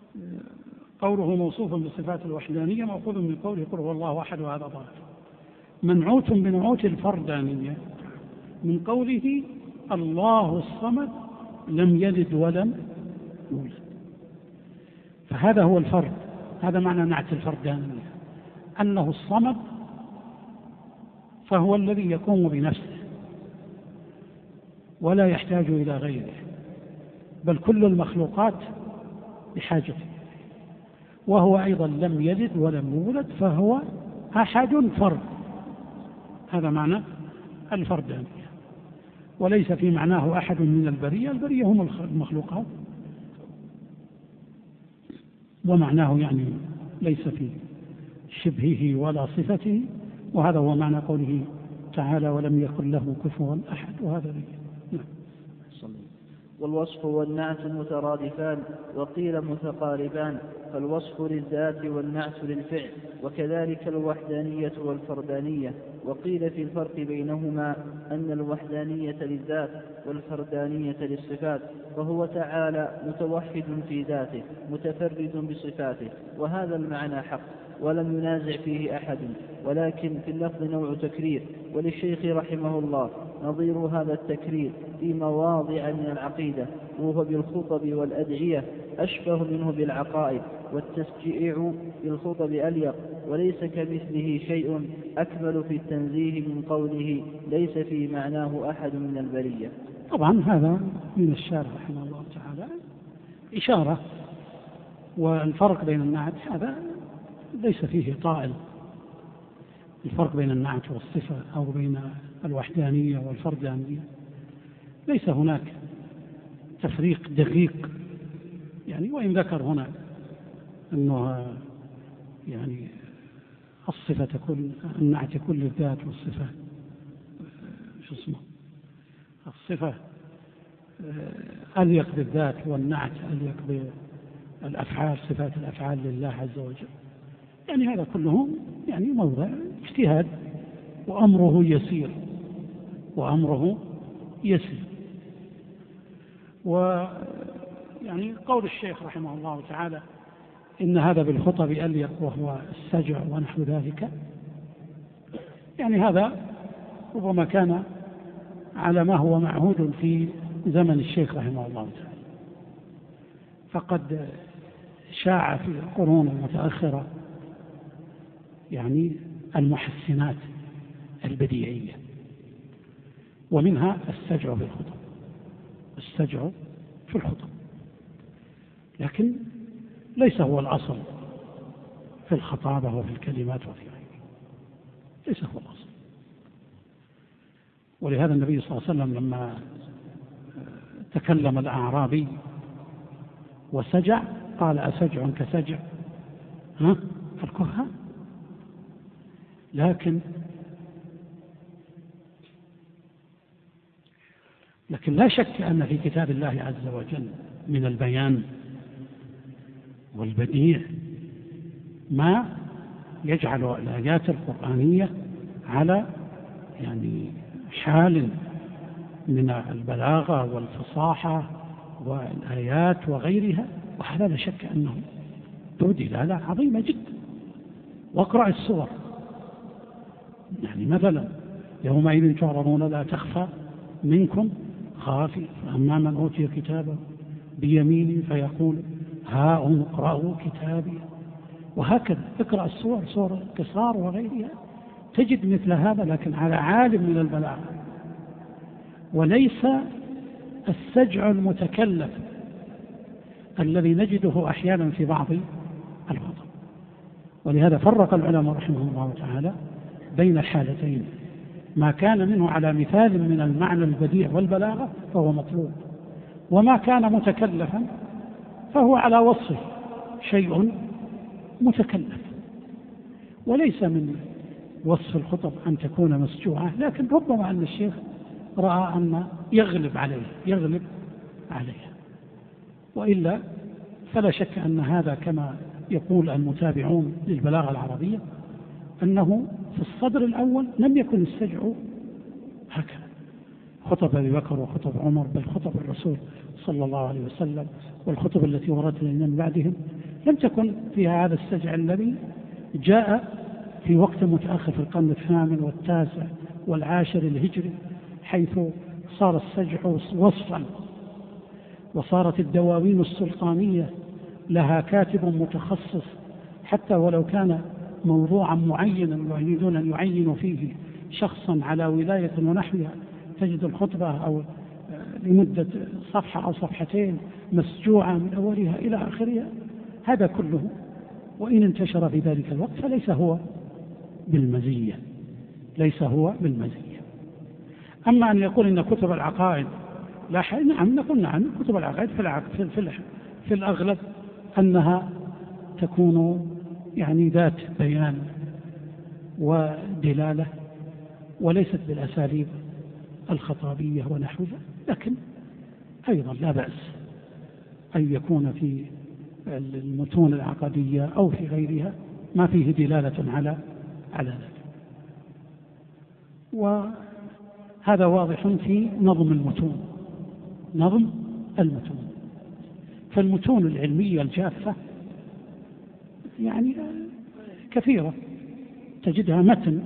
Speaker 2: قوله موصوف بصفات الوحدانية مأخوذ من قوله قل هو الله أحد، وهذا ظاهر. منعوت بنعوت الفردانية من قوله الله الصمد لم يلد ولم يولد، فهذا هو الفرد، هذا معنى نعت الفردانية، أنه الصمد فهو الذي يقوم بنفسه ولا يحتاج إلى غيره، بل كل المخلوقات بحاجته، وهو أيضا لم يلد ولم يولد فهو أحد فرد، هذا معنى الفردانية، وليس في معناه أحد من البرية، البرية هم المخلوقات، ومعناه يعني ليس في شبهه ولا صفته، وهذا هو معنى قوله تعالى ولم يكن له كفوا أحد، وهذا نعم.
Speaker 3: والوصف والنعت مترادفان، وقيل متقاربان، فالوصف للذات والنعت للفعل، وكذلك الوحدانية والفردانية. وقيل في الفرق بينهما أن الوحدانية للذات والفردانية للصفات، فهو تعالى متوحد في ذاته متفرد بصفاته، وهذا المعنى حق ولم ينازع فيه أحد، ولكن في اللفظ نوع تكرير، وللشيخ رحمه الله نظير هذا التكرير في مواضع من العقيدة، وهو بالخطب والأدعية أشبه منه بالعقائد، والتشجيع بالخطب أليق، وليس كمثله شيء أكمل في التنزيه من قوله ليس في معناه أحد من البرية.
Speaker 2: طبعا هذا من الشارع رحمه الله تعالى إشارة، والفرق بين النعت هذا ليس فيه طائل، الفرق بين النعت والصفة أو بين الوحدانية والفردانية ليس هناك تفريق دقيق، يعني وإن ذكر هنا أنه يعني الصفة تكون النعت يكون للذات، والصفة الصفة أليق بالذات، والنعت أليق بالأفعال، صفات الأفعال لله عز وجل، يعني هذا كله يعني موضع اجتهاد، وأمره يسير ويعني قول الشيخ رحمه الله تعالى إن هذا بالخطب أليق وهو السجع ونحو ذلك، يعني هذا ربما كان على ما هو معهود في زمن الشيخ رحمه الله تعالى، فقد شاع في القرون المتأخرة يعني المحسنات البديعية، ومنها السجع في الخطب، لكن ليس هو الأصل في الخطابة وفي الكلمات وفي غيره، ليس هو الأصل. ولهذا النبي صلى الله عليه وسلم لما تكلم الأعرابي وسجع قال أسجع كسجع الكهان، لكن لا شك أن في كتاب الله عز وجل من البيان والبديع ما يجعل الآيات القرآنية على يعني حال من البلاغة والفصاحة والآيات وغيرها، وهذا لا شك أنه ذو دلالة عظيمة جدا. واقرأ السور، يعني مثلا يومئذ تعرضون لا تخفى منكم خافية، فأما من أوتي كتابه بيمينه فيقول ها اقرأوا كتابي، وهكذا اقرأ السور، سور القصار وغيرها، تجد مثل هذا لكن على عالم من البلاغة، وليس السجع المتكلف الذي نجده أحيانا في بعض الخطب. ولهذا فرق العلماء رحمهم الله تعالى بين الحالتين، ما كان منه على مثال من المعنى البديع والبلاغة فهو مطلوب، وما كان متكلفا فهو على وصفه شيء متكلف. وليس من وصف الخطب أن تكون مسجوعة، لكن ربما أن الشيخ رأى أن يغلب عليها، وإلا فلا شك أن هذا كما يقول المتابعون للبلاغة العربية أنه في الصدر الأول لم يكن السجع هكذا، خطب أبي بكر وخطب عمر، بل خطب الرسول صلى الله عليه وسلم والخطب التي وردت من بعدهم لم تكن فيها هذا السجع الذي جاء في وقت متأخر في القرن الثامن والتاسع والعاشر الهجري، حيث صار السجع وصفا، وصارت الدواوين السلطانية لها كاتب متخصص، حتى ولو كان موضوعا معينا يريدون أن يعينوا فيه شخصا على ولاية ونحوها، تجد الخطبة أو لمدة صفحة أو صفحتين مسجوعة من أولها إلى آخرها. هذا كله وإن انتشر في ذلك الوقت فليس هو بالمزية، ليس هو بالمزية. أما أن يقول إن كتب العقائد لا حي، نعم نقول نعم، كتب العقائد في الأغلب أنها تكون يعني ذات بيان ودلالة وليست بالأساليب الخطابية ونحوها، لكن أيضا لا بأس أن يكون في المتون العقدية أو في غيرها ما فيه دلالة على ذلك. وهذا واضح في نظم المتون، نظم المتون. فالمتون العلمية الجافة يعني كثيرة، تجدها متن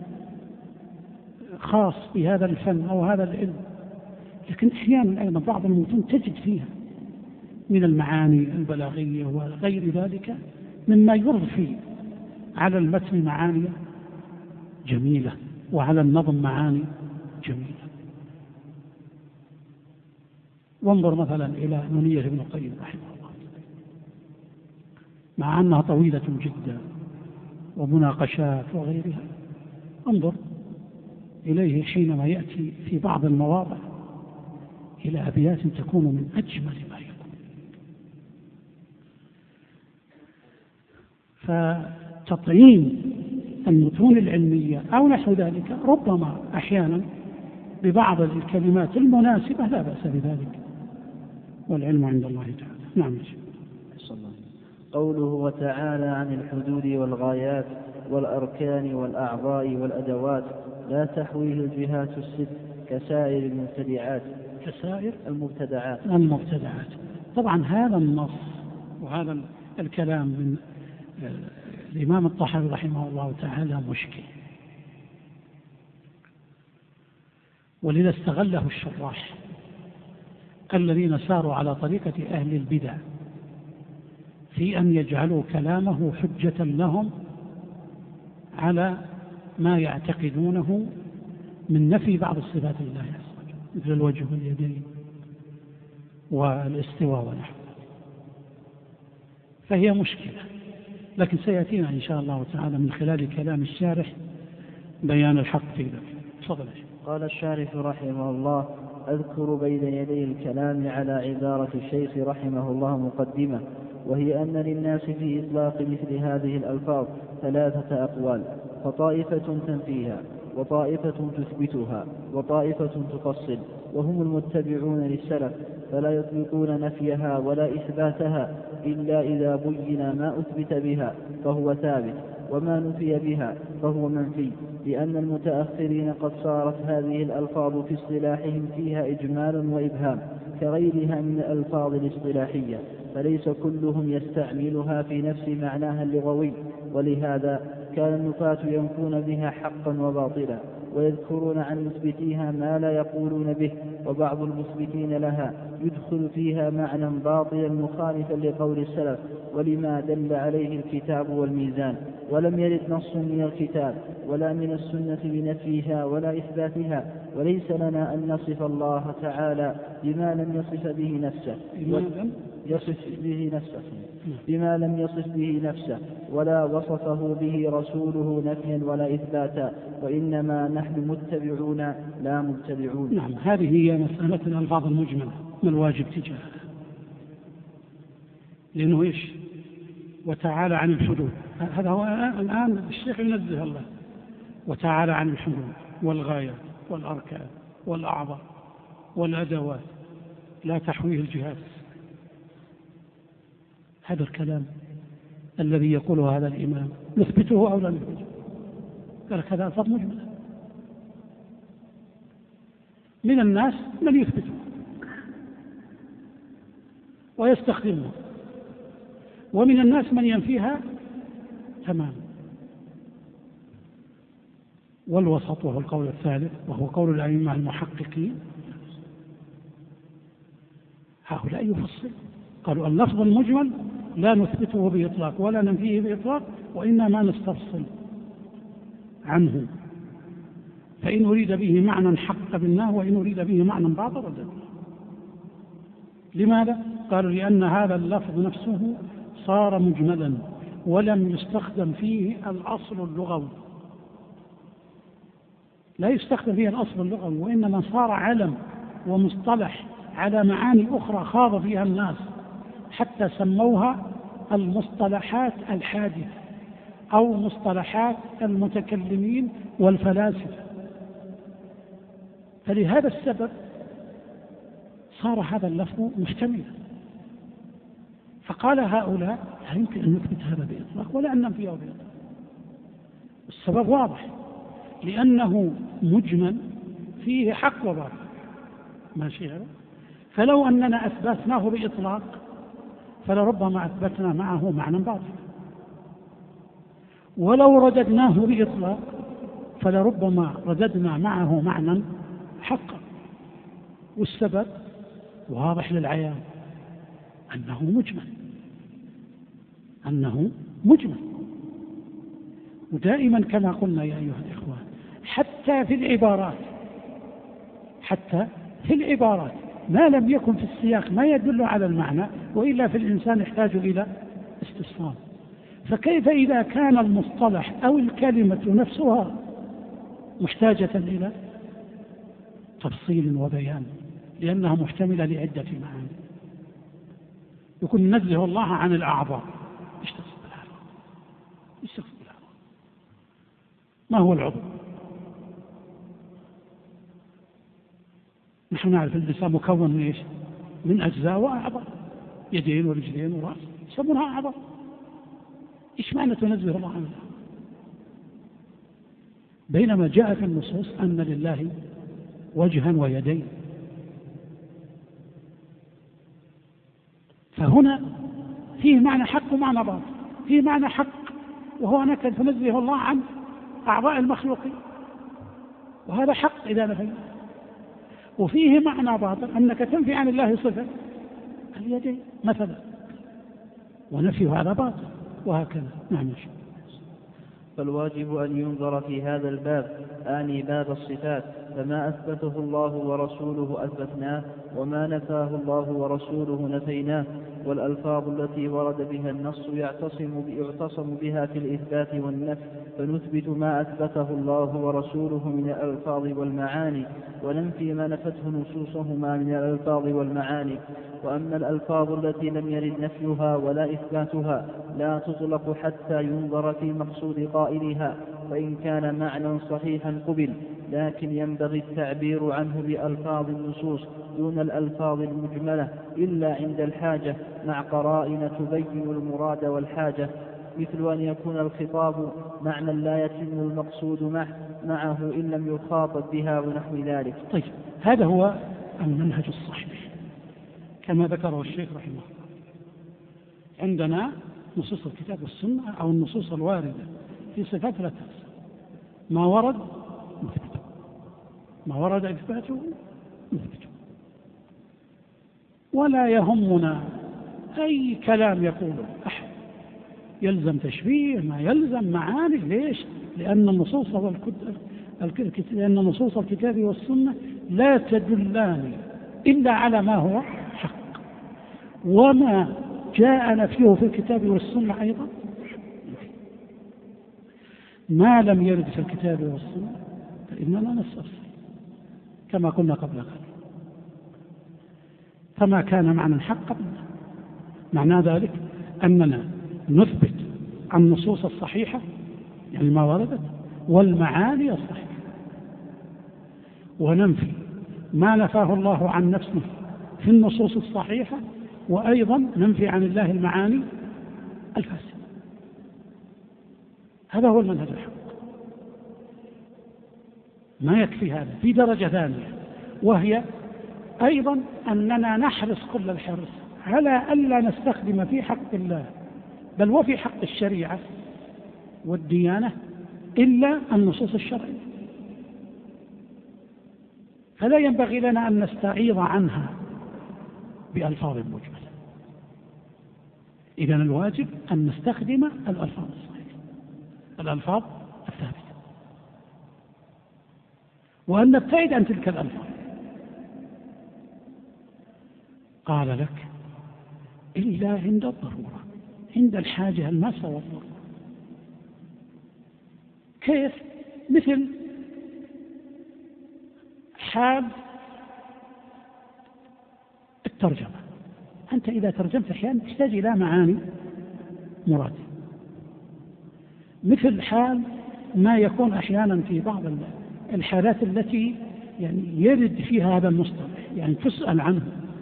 Speaker 2: خاص بهذا الفن أو هذا العلم، لكن أحيانا أيضا بعض المتون تجد فيها من المعاني البلاغية وغير ذلك مما يضفي على المتن معاني جميلة وعلى النظم معاني جميلة. وانظر مثلا إلى نونية ابن القيم رحمه الله، مع أنها طويلة جدا ومناقشات وغيرها، انظر إليه حينما يأتي في بعض المواضع إلى أبيات تكون من أجمل ما يكون. فتطعيم المتون العلمية أو نحو ذلك ربما أحيانا ببعض الكلمات المناسبة لا بأس بذلك، والعلم عند الله تعالى. نعم.
Speaker 3: قوله وتعالى عن الحدود والغايات والأركان والأعضاء والأدوات لا تحويه الجهات الست كسائر المبتدعات.
Speaker 2: كسائر
Speaker 3: المبتدعات.
Speaker 2: طبعا هذا النص وهذا الكلام من الإمام الطحاوي رحمه الله تعالى مشكل، ولذا استغله الشراح الذين ساروا على طريقة أهل البدع في أن يجعلوا كلامه حجة لهم على ما يعتقدونه من نفي بعض الصفات الله عز وجل، مثل الوجه واليدين والاستواء ونحوه. فهي مشكلة، لكن سيأتينا إن شاء الله تعالى من خلال كلام الشارح بيان الحق في ذلك. تفضل.
Speaker 3: قال الشارح رحمه الله: أذكر بين يدي الكلام على عبارة الشيخ رحمه الله مقدمة، وهي أن للناس في إطلاق مثل هذه الألفاظ 3 أقوال، فطائفة تنفيها، وطائفة تثبتها، وطائفة تفصل، وهم المتبعون للسلف، فلا يطلقون نفيها ولا إثباتها إلا إذا بين ما أثبت بها فهو ثابت، وما نفي بها فهو منفي، لأن المتأخرين قد صارت هذه الألفاظ في اصطلاحهم فيها إجمال وإبهام كغيرها من الألفاظ الاصطلاحية، فليس كلهم يستعملها في نفس معناها اللغوي، ولهذا كان النفاة ينفون بها حقا وباطلا، ويذكرون عن مثبتيها ما لا يقولون به، وبعض المثبتين لها يدخل فيها معنى باطلا مخالفا لقول السلف ولما دل عليه الكتاب والميزان، ولم يرد نص من الكتاب ولا من السنة بنفيها ولا إثباتها، وليس لنا أن نصف الله تعالى بما لم يصف به نفسه بما لم يصف به نفسه ولا وصفه به رسوله نفيا ولا إثباتا، وإنما نحن متبعون لا مبتدعون.
Speaker 2: نعم، هذه هي مسألة الألفاظ المجملة ما الواجب تجاهها، لأنه إيش؟ وتعالى عن الحدود، هذا هو الآن الشيخ ينزه الله، وتعالى عن الحدود والغايات والأركان والأعضاء والأدوات لا تحويه الجهات. هذا الكلام الذي يقوله هذا الإمام نثبته أو لا نثبته؟ قال هذا ألفاظ مجملة، من الناس من يثبته ويستخدمها، ومن الناس من ينفيها تماما. والوسط وهو القول الثالث وهو قول الأئمة المحققين هؤلاء يفصل، قالوا اللفظ المجمل لا نثبته بإطلاق ولا ننفيه بإطلاق، وإنما نستفصل عنه، فإن أريد به معنى حق قبلناه وإن أريد به معنى باطل رددناه. لماذا؟ قالوا لأن هذا اللفظ نفسه صار مجملا ولم يستخدم فيه الأصل اللغوي، لا يستخدم فيه الأصل اللغوي، وإنما صار علم ومصطلح على معاني أخرى خاض فيها الناس حتى سموها المصطلحات الحادثة أو مصطلحات المتكلمين والفلاسفة. فلهذا السبب صار هذا اللفظ محتملا. فقال هؤلاء لا يمكن أن نثبت هذا بإطلاق ولا أن ننفيه بإطلاق. السبب واضح، لأنه مجمل فيه حق وباطل، ماشي هذا. فلو أننا أثبتناه بإطلاق فلربما أثبتنا معه معنى باطل، ولو رددناه بإطلاق فلربما رددنا معه معنى حقا. والسبب واضح للعيان، أنه مجمل. ودائما كما قلنا يا أيها الإخوان، حتى في العبارات ما لم يكن في السياق ما يدل على المعنى، وإلا في الإنسان يحتاج إلى استصحاب. فكيف إذا كان المصطلح أو الكلمة نفسها محتاجة إلى تفصيل وبيان، لأنها محتملة لعدة معاني. يكون ننزه الله عن الأعضاء، ايش تقصد بالأعضاء؟ ما هو العضو؟ نحن نعرف اللسان مكون من ايش؟ من أجزاء وأعضاء، يدين ورجلين ورأس، يسمونها أعضاء. ايش معنى تنزه الله عنها؟ بينما جاء في النصوص أن لله وجها ويدين. فهنا فيه معنى حق ومعنى باطل. فيه معنى حق وهو أنك تنزه الله عن أعضاء المخلوقين، وهذا حق إذا نفينا. وفيه معنى باطل أنك تنفي عن الله صفة اليدين مثلا، ونفي هذا باطل، وهكذا. نعم يا شيخ.
Speaker 3: فالواجب أن ينظر في هذا الباب، أعني باب الصفات، فما أثبته الله ورسوله أثبتناه، وما نفاه الله ورسوله نفيناه. والألفاظ التي ورد بها النص يعتصم بها في الإثبات والنفي، فنثبت ما أثبته الله ورسوله من الألفاظ والمعاني، وننفي ما نفته نصوصهما من الألفاظ والمعاني. وأما الألفاظ التي لم يرد نفيها ولا إثباتها لا تطلق حتى ينظر في مقصود قائلها، فإن كان معنى صحيحا قبل، لكن ينبغي التعبير عنه بألفاظ النصوص دون الألفاظ المجملة إلا عند الحاجة، مع قرائن تبين المراد والحاجة، مثل أن يكون الخطاب معنى لا يتم المقصود معه إن لم يخاطب بها ونحو ذلك.
Speaker 2: طيب، هذا هو المنهج الصحيح كما ذكره الشيخ رحمه الله. عندنا نصوص الكتاب والسنة أو النصوص الواردة في صفات لا تنسى، ما ورد نثبته، ما ورد إثباته نثبته، ولا يهمنا أي كلام يقوله أحد، يلزم تشبيه ما يلزم معاني. ليش؟ لأن نصوص الكتاب والسنة لا تدلان إلا على ما هو حق، وما جاء نفيه في الكتاب والسنة أيضا ما لم يرد في الكتاب والسنة فإننا نستفسر كما قلنا قبل قليل. فما كان معنى حق قبلنا، معنى ذلك أننا نثبت النصوص الصحيحة يعني ما وردت والمعاني الصحيحة، وننفي ما نفاه الله عن نفسه في النصوص الصحيحة، وأيضا ننفي عن الله المعاني الفاسدة. هذا هو المنهج الحق. ما يكفي هذا، في درجة ثانية، وهي أيضا أننا نحرص كل الحرص على ألا نستخدم في حق الله بل وفي حق الشريعة والديانة إلا النصوص الشرعية. فلا ينبغي لنا أن نستعيض عنها بألفاظ مجملة. إذن الواجب أن نستخدم الألفاظ الصحيحة، الألفاظ الثابتة، وأن نبتعد عن تلك الألفاظ. قال لك إلا عند الضرورة، عند الحاجة الماسة والضرورة. كيف؟ مثل حال الترجمة، أنت إذا ترجمت أحيانا تحتاج إلى معاني مرادة، مثل حال ما يكون أحيانا في بعض الحالات التي يعني يرد فيها هذا المصطلح، يعني تسأل عنه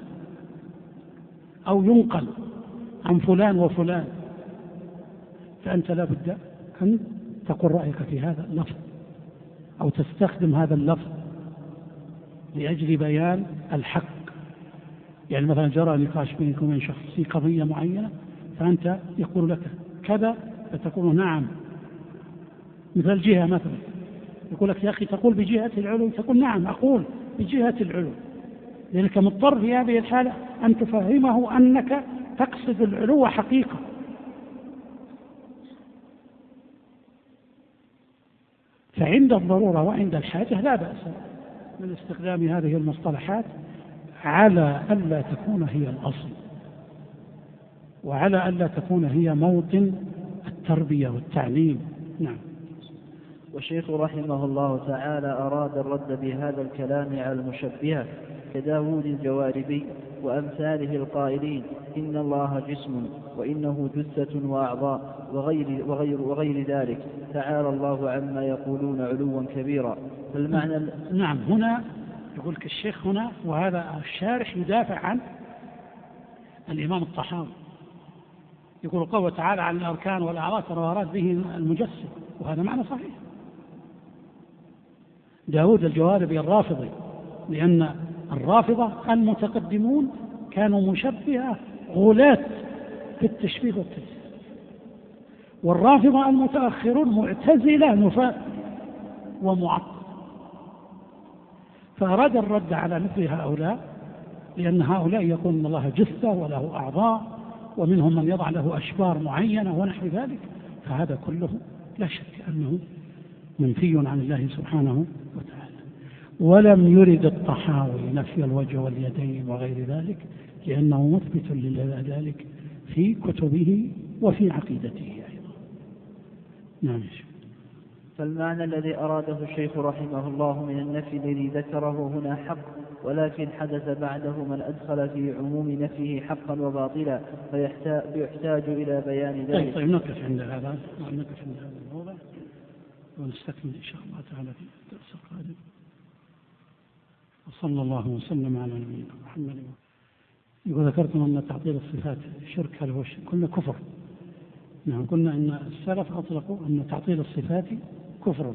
Speaker 2: أو ينقل عن فلان وفلان، فأنت لا بد أن تقول رأيك في هذا اللفظ أو تستخدم هذا اللفظ لأجل بيان الحق. يعني مثلا جرى نقاش بينك وبين شخص في قضية معينة، فأنت يقول لك كذا فتقول نعم، مثل الجهة مثلا يقول لك يا أخي تقول بجهة العلو، تقول نعم أقول بجهة العلو، لأنك مضطر في هذه الحالة أن تفهمه أنك تقصد العلو حقيقة. فعند الضرورة وعند الحاجة لا بأس من استخدام هذه المصطلحات على ألا تكون هي الأصل، وعلى ألا تكون هي موطن التربية والتعليم. نعم.
Speaker 3: والشيخ رحمه الله تعالى أراد الرد بهذا الكلام على المشبهة كداود الجواربي وأمثاله القائلين إن الله جسم وإنه جثة وأعضاء وغير ذلك، تعالى الله عما يقولون علوا كبيرا. فالمعنى
Speaker 2: نعم، هنا يقول لك الشيخ هنا، وهذا الشارح يدافع عن الإمام الطحاوي، يقول قوله تعالى عن الأركان والأعضاء وأراد به المجسم، وهذا معنى صحيح. داود الجواربي الرافضي، لأن الرافضة المتقدمون كانوا مشبهة غلاة في التشبيه والتجسيم، والرافضة المتأخرون معتزلة نفاة ومعطل. فأراد الرد على مثل هؤلاء، لأن هؤلاء يقولون أن الله جثة وله أعضاء، ومنهم من يضع له أشبار معينة ونحو ذلك، فهذا كله لا شك أنه منفي عن الله سبحانه وتعالى. ولم يرد الطحاوي نفي الوجه واليدين وغير ذلك، لأنه مثبت لذلك في كتبه وفي عقيدته أيضا. نعم.
Speaker 3: فالمعنى الذي أراده الشيخ رحمه الله من النفي الذي ذكره هنا حق، ولكن حدث بعده من أدخل في عموم نفيه حقا وباطلا، فيحتاج إلى بيان ذلك.
Speaker 2: طيب نقف عند هذا الموضوع ونستكمل إن شاء الله تعالى في الدرس القادم. وصلى الله وسلم على نبينا محمد. يقول ذكرتم أن تعطيل الصفات شرك، هل هو شرك؟ قلنا كفر. نعم، قلنا أن السلف أطلقوا أن تعطيل الصفات كفر،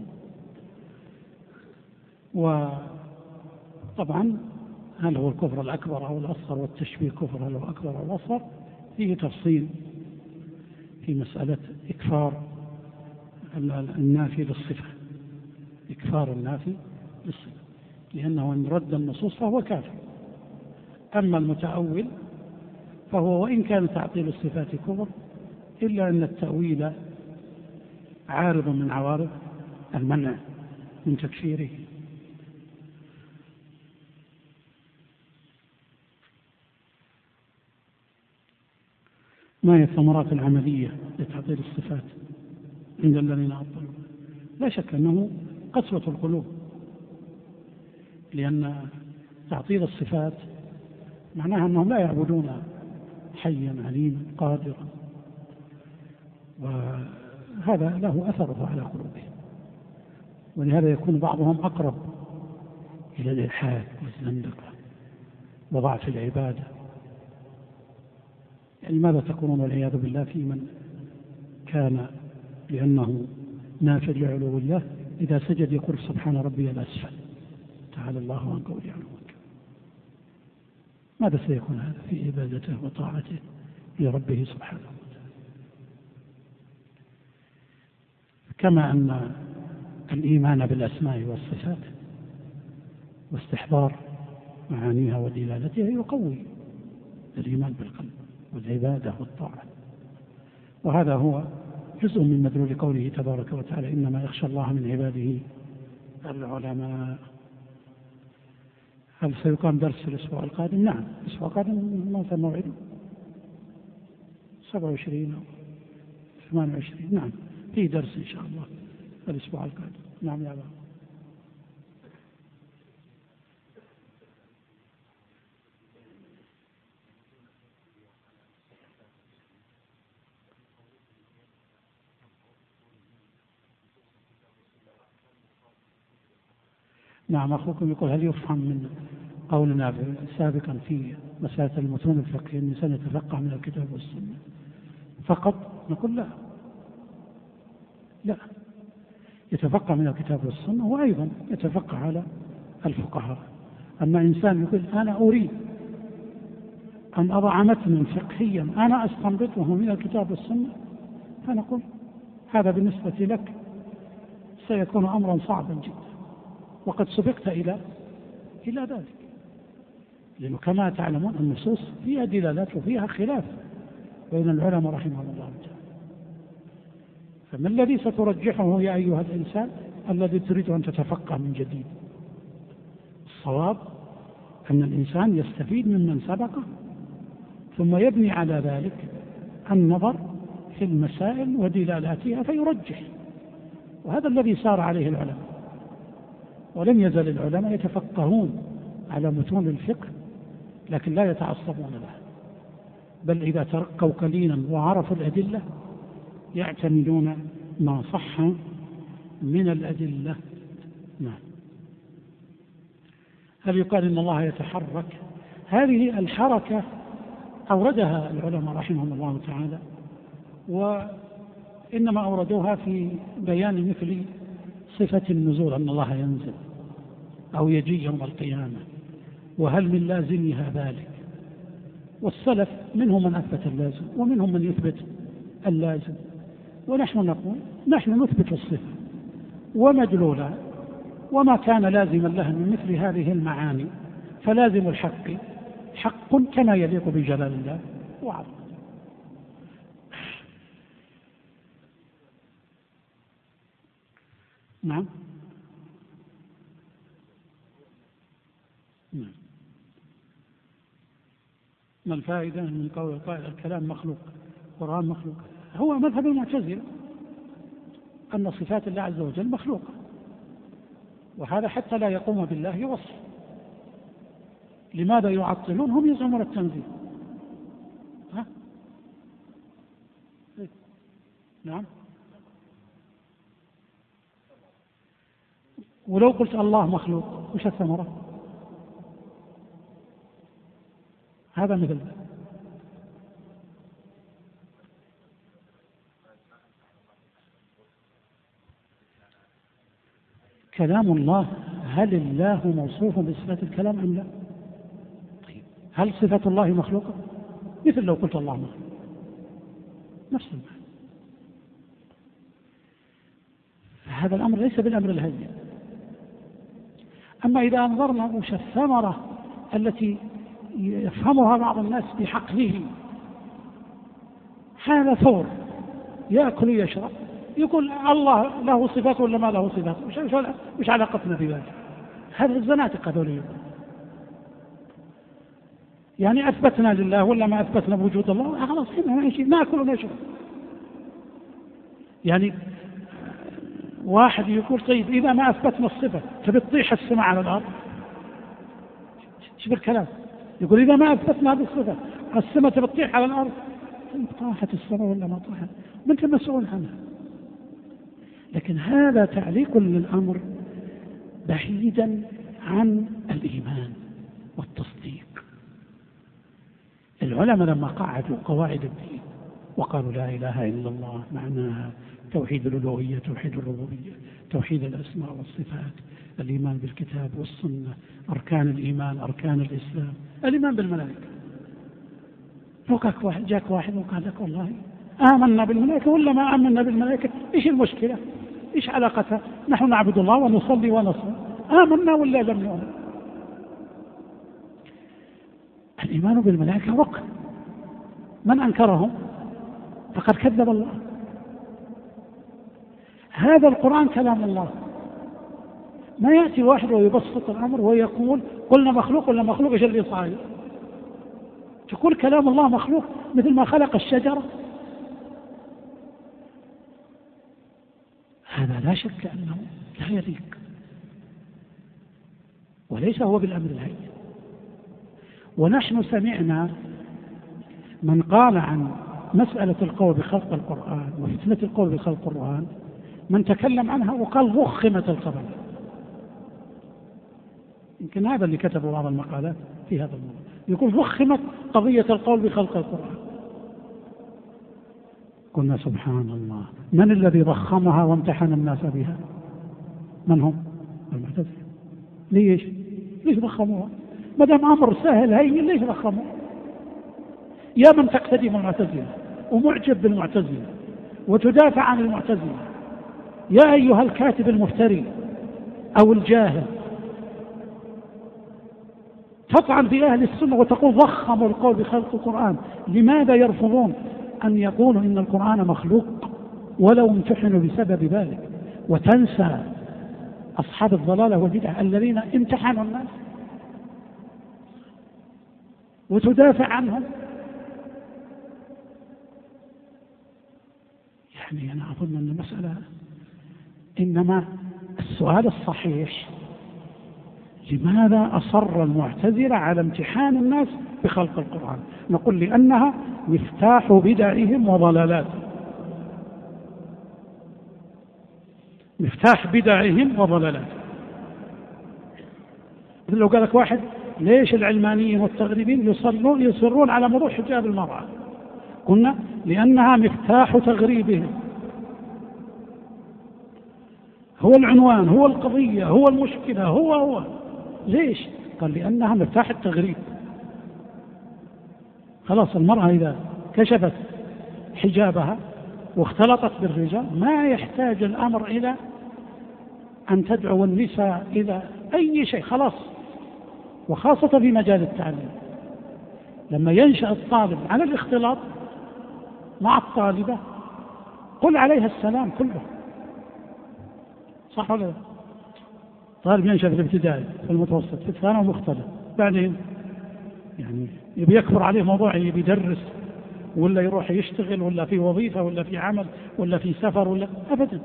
Speaker 2: وطبعا هل هو الكفر الأكبر أو الأصغر، والتشبيه كفر هل هو أكبر أو الأصغر، فيه تفصيل في مسألة إكفار النافي للصفة، إكفار النافي للصفة، لأنه إن رد النصوص فهو كافر. أما المتأول فهو وإن كان تعطيل الصفات كفر، إلا أن التأويل عارض من عوارض المنع من تكفيره. ما هي الثمرات العملية لتعطيل الصفات عند الذين عطلوا؟ لا شك أنه قسوة القلوب، لأن تعطيل الصفات معناها أنهم لا يعبدون حيا عليما قادرا، وهذا له أثره على قلوبهم، ولهذا يكون بعضهم أقرب إلى الإلحاد والزندقة وضعف العبادة. يعني ماذا تقولون والعياذ بالله في من كان لأنه نافع لعلو الله إذا سجد يقول سبحان ربي الأسفل، تعالى الله عن قولي علوك. ماذا سيكون هذا في عبادته وطاعته لربه سبحانه وتعالى؟ كما أن الإيمان بالأسماء والصفات واستحضار معانيها ودلالتها يقوي الإيمان بالقلب والعبادة والطاعة. وهذا هو جزء من مدلول قوله تبارك وتعالى: إنما يخشى الله من عباده العلماء. هل سيقام درس الأسبوع القادم؟ نعم، الأسبوع القادم موعده 27 أو 28. نعم، في درس إن شاء الله الأسبوع القادم. نعم يا أبا. نعم، أخوكم يقول: هل يفهم من قولنا سابقا في مسألة المتون الفقهية أن الإنسان يتفقه من الكتاب والسنة فقط؟ نقول لا، يتفقه من الكتاب والسنة وأيضا يتفقه على الفقهاء. أما إنسان يقول: أنا أريد أن أضع متنا فقهيا أنا أستنبطه من الكتاب والسنة، فنقول هذا بالنسبة لك سيكون أمرا صعبا جدا، وقد سبقت إلى ذلك، لأنه كما تعلمون النصوص فيها دلالات وفيها خلاف بين العلماء رحمهم الله تعالى. فما الذي سترجحه يا أيها الإنسان الذي تريد أن تتفقه من جديد؟ الصواب أن الإنسان يستفيد ممن سبقه ثم يبني على ذلك النظر في المسائل ودلالاتها فيرجح، وهذا الذي سار عليه العلماء. ولم يزل العلماء يتفقهون على متون الفقه لكن لا يتعصبون له، بل إذا ترقوا قليلا وعرفوا الأدلة يعتمدون ما صح من الأدلة. نعم. هل يقال إن الله يتحرك؟ هذه الحركة أوردها العلماء رحمهم الله تعالى، وإنما أوردوها في بيان مثل صفة النزول، أن الله ينزل أو يجي يوم القيامة، وهل من لازمها ذلك؟ والسلف منهم من أثبت اللازم ومنهم من يثبت اللازم، ونحن نقول نحن نثبت الصفة ومدلولها، وما كان لازما لها من مثل هذه المعاني فلازم الحق حق كما يليق بجلال الله وعظمته. نعم. ما الفائدة من قول القائل الكلام مخلوق القرآن مخلوق؟ هو مذهب المعتزلة أن صفات الله عز وجل مخلوقة، وهذا حتى لا يقوم بالله وصف. لماذا يعطلون؟ هم يزعمون التنزيل. نعم. ولو قلت الله مخلوق وش الثمرة؟ هذا مثل ذلك. كلام الله، هل الله موصوف بصفة الكلام أم لا؟ طيب، هل صفة الله مخلوقة؟ مثل لو قلت الله مخلوق، نفس المعنى. فهذا الأمر ليس بالأمر الهين. أما إذا أنظرنا وش الثمرة التي يفهمها بعض الناس بحقله، هذا ثور يأكل يشرب يقول الله له صفات ولا ما له صفات، مش علاقتنا بذلك. هذا الزناتقة هذول يعني أثبتنا لله ولا ما أثبتنا بوجود الله، خلاص نأكل ونشرب. يعني واحد يقول طيب إذا ما أثبتنا الصفة فبتطيح السماء على الأرض، شوف الكلام، يقول إذا ما أثبتنا هذه الصفة السماء بتطيح على الأرض. طيب طاحت السماء ولا ما طاحت؟ ما أنت مسؤول عنها. لكن هذا تعليق للأمر بعيدا عن الإيمان والتصديق. العلماء لما قعدوا قواعد الدين وقالوا لا إله إلا الله معناها توحيد الألوهية، توحيد الربوبية، توحيد الأسماء والصفات، الإيمان بالكتاب والسنة، أركان الإيمان، أركان الإسلام، الإيمان بالملائكة. جاك واحد وقال لك والله آمنا بالملائكة ولا ما آمنا بالملائكة، إيش المشكلة؟ إيش علاقتها؟ نحن نعبد الله ونصلي ونصوم، آمنا ولا لم نؤمن؟ الإيمان بالملائكة ركن، من أنكرهم فقد كذب الله. هذا القرآن كلام الله، ما يأتي واحد ويبسط الأمر ويقول قلنا مخلوق ولا مخلوق إيش اللي صاير؟ تقول كلام الله مخلوق مثل ما خلق الشجرة؟ هذا لا شك أنه لا يليق، وليس هو بالأمر الهين. ونحن سمعنا من قال عن مسألة القول بخلق القرآن وفتنة القول بخلق القرآن، من تكلم عنها وقال ضخمت القضية. يمكن هذا اللي كتبوا بعض المقالات في هذا الموضوع، يقول ضخمت قضية القول بخلق القرآن. قلنا سبحان الله، من الذي ضخمها وامتحن الناس بها؟ من هم؟ المعتزلة. ليش ضخموها؟ ما دام امر سهل هين ليش ضخموها؟ يا من تقتدي بالمعتزلة ومعجب بالمعتزلة وتدافع عن المعتزلة، يا أيها الكاتب المفتري أو الجاهل تطعن في أهل السنة وتقول ضخموا القول بخلق القرآن. لماذا يرفضون أن يقولوا إن القرآن مخلوق ولو امتحنوا بسبب ذلك، وتنسى أصحاب الضلالة والبدع الذين امتحنوا الناس وتدافع عنهم؟ يعني أنا أظن أن المسألة إنما السؤال الصحيح لماذا أصر المعتزلة على امتحان الناس بخلق القرآن؟ نقول لأنها مفتاح بدعهم وضلالاتهم، مفتاح بدعهم وضلالاتهم. لو قال لك واحد ليش العلمانيين والتغريبين يصرون على موضوع حجاب المرأة؟ قلنا لأنها مفتاح تغريبهم، هو العنوان، هو القضية، هو المشكلة، هو ليش؟ قال لأنها مفتاح التغريب. خلاص المرأة إذا كشفت حجابها واختلطت بالرجال ما يحتاج الأمر إلى أن تدعو النساء إلى أي شيء، خلاص. وخاصة في مجال التعليم، لما ينشأ الطالب على الاختلاط مع الطالبة قل عليها السلام كله، صح ولا لا؟ طالب ينشأ في الابتدائي في المتوسط في الثانوي مختلط، بعدين يعني يبي يكبر عليه موضوع، يبي يدرس ولا يروح يشتغل ولا في وظيفة ولا في عمل ولا في سفر ولا أبدا.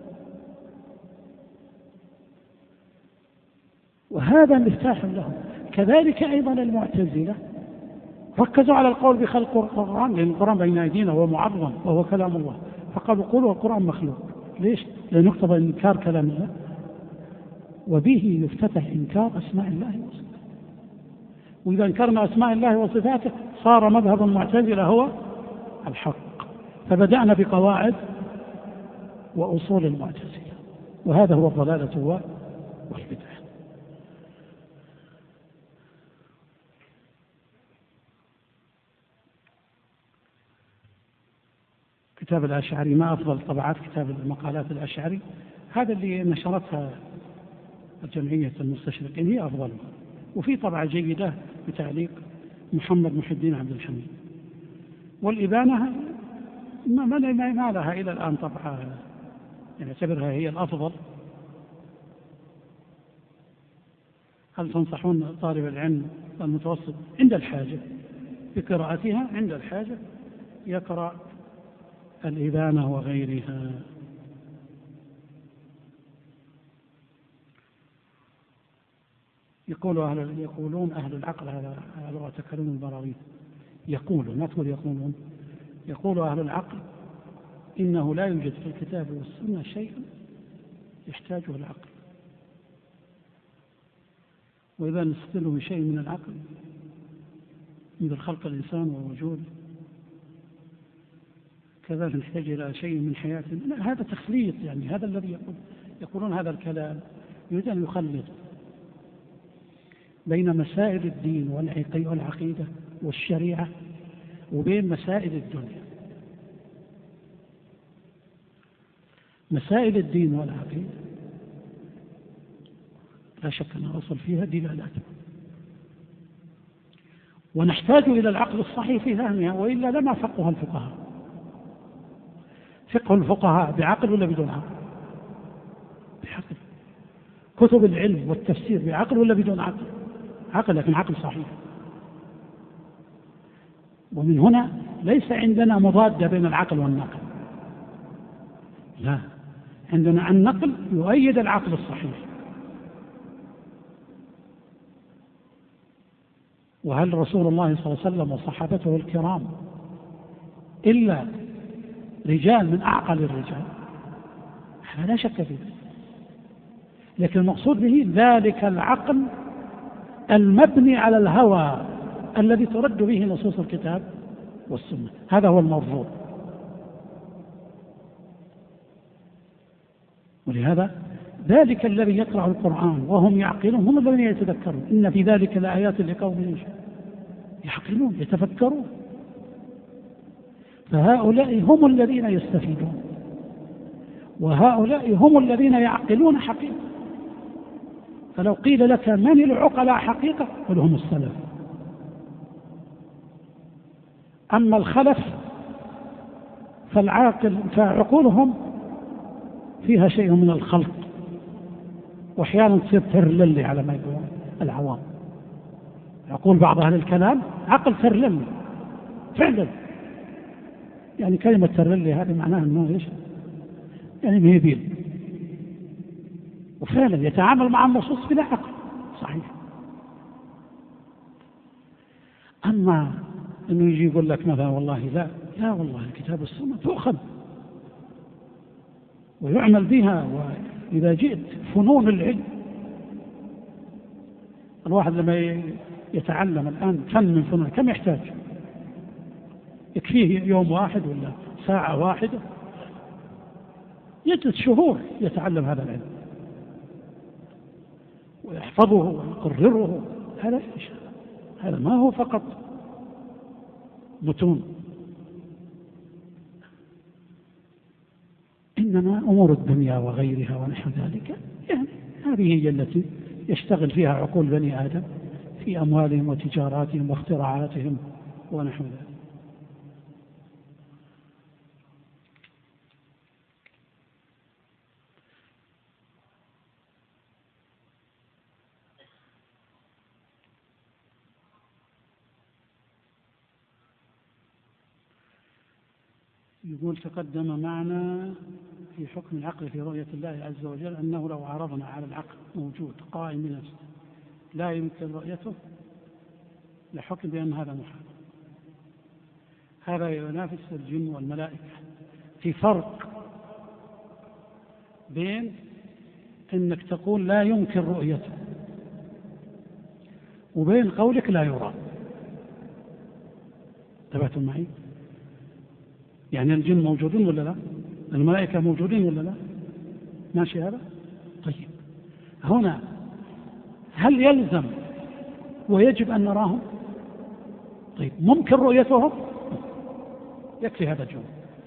Speaker 2: وهذا مفتاح لهم. كذلك أيضا المعتزلة ركزوا على القول بخلق القرآن، لأن القرآن بين أيدينا وهو معظم وهو كلام الله، فقالوا قولوا القرآن مخلوق. ليش؟ لأن يقتضى إنكار كلام الله، وبه يفتتح إنكار أسماء الله وصفاته. وإذا انكرنا أسماء الله وصفاته صار مذهب المعتزلة هو الحق. فبدأنا بقواعد وأصول المعتزلة، وهذا هو الضلالة والبدعة. كتاب الأشعري ما أفضل طبعات كتاب المقالات الأشعري، هذا اللي نشرتها الجمعية المستشرقين هي أفضلها، وفي طبعة جيدة بتعليق محمد محي الدين عبد الحميد. والإبانة ما لها إلى الآن طبعة نعتبرها هي الأفضل. هل تنصحون طالب العلم المتوسط عند الحاجة بقراءتها، عند الحاجة يقرأ الإبانة وغيرها؟ يقولون أهل العقل، على لغة تكلم البراويل، يقولون، ما تقول يقولون، يقول أهل العقل إنه لا يوجد في الكتاب والسنة شيء يحتاجه العقل، وإذا نستدل بشيء من العقل مثل خلق الإنسان ووجوده كذلك نحتاج إلى شيء من حياته. لا، هذا تخليط، يعني هذا الذي يقولون هذا الكلام يريد أن يخلط بين مسائل الدين والعقيدة والشريعة وبين مسائل الدنيا. مسائل الدين والعقيدة لا شك أن الأصل فيها دلالات، ونحتاج إلى العقل الصحيح في فهمها، وإلا لما فقه الفقهاء. فقه الفقهاء بعقل ولا بدون عقل؟ بعقل. كتب العلم والتفسير بعقل ولا بدون عقل؟ عقل، لكن عقل صحيح. ومن هنا ليس عندنا مضادة بين العقل والنقل، لا، عندنا النقل يؤيد العقل الصحيح. وهل رسول الله صلى الله عليه وسلم وصحابته الكرام إلا رجال من أعقل الرجال؟ هذا لا شك فيه. لكن المقصود به ذلك العقل المبني على الهوى الذي ترد به نصوص الكتاب والسنة، هذا هو المرفوض. ولهذا ذلك الذي يقرأ القرآن وهم يعقلون هم الذين يتذكرون، إن في ذلك لآيات لقوم يعقلون يتفكرون. فهؤلاء هم الذين يستفيدون، وهؤلاء هم الذين يعقلون حقيقة. فلو قيل لك من العقلاء حقيقة؟ قل هم السلف. أما الخلف فعقولهم فيها شيء من الخلط، وأحيانا تصير ترللي على ما يقولون العوام. يقول بعض أهل الكلام عقل ترللي فعلا. يعني كلمة ترللي هذه معناها أنه إيش؟ يعني مهيبين، وفعلا يتعامل مع النصوص بلا عقل صحيح. أما أنه يجي يقول لك مثلا والله لا والله الكتاب والسنة تؤخذ ويعمل بها. وإذا جئت فنون العلم، الواحد لما يتعلم الآن فن من فنون كم يحتاج؟ يكفيه يوم واحد ولا ساعة واحدة؟ يجلس شهور يتعلم هذا العلم ويحفظه ويقرره. هذا إيش؟ هذا ما هو فقط متون، إنما أمور الدنيا وغيرها ونحو ذلك، يعني هذه هي التي يشتغل فيها عقول بني آدم في أموالهم وتجاراتهم واختراعاتهم ونحو ذلك. يقول تقدم معنا في حكم العقل في رؤية الله عز وجل أنه لو عرضنا على العقل موجود قائم بنفسه لا يمكن رؤيته، لحكم بأن هذا محال. هذا ينافس الجن والملائكة. في فرق بين أنك تقول لا يمكن رؤيته وبين قولك لا يرى. انتبهتم معي؟ يعني الجن موجودين ولا لا؟ الملائكة موجودين ولا لا؟ ماشي هذا؟ طيب هنا هل يلزم ويجب أن نراهم؟ طيب ممكن رؤيتهم؟ يكفي هذا الجواب.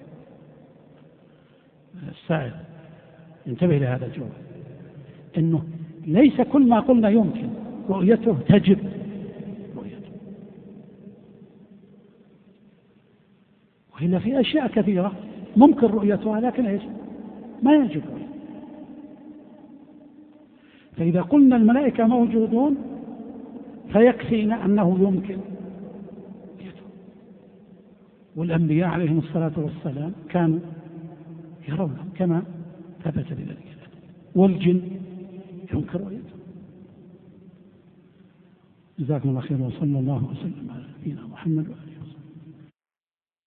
Speaker 2: السائل انتبه لهذا الجواب، إنه ليس كل ما قلنا يمكن رؤيته تجب رؤيته، وإلا في أشياء كثيرة ممكن رؤيتها لكن إيش؟ ما يجب رؤيته. فإذا قلنا الملائكة موجودون فيكفينا أنه يمكن رؤيته، والأنبياء عليهم الصلاة والسلام كانوا يرونهم كما ثبت بذلك، والجن يمكن رؤيته. جزاكم الله خيرا وصلى الله وسلم على نبينا محمد وآله.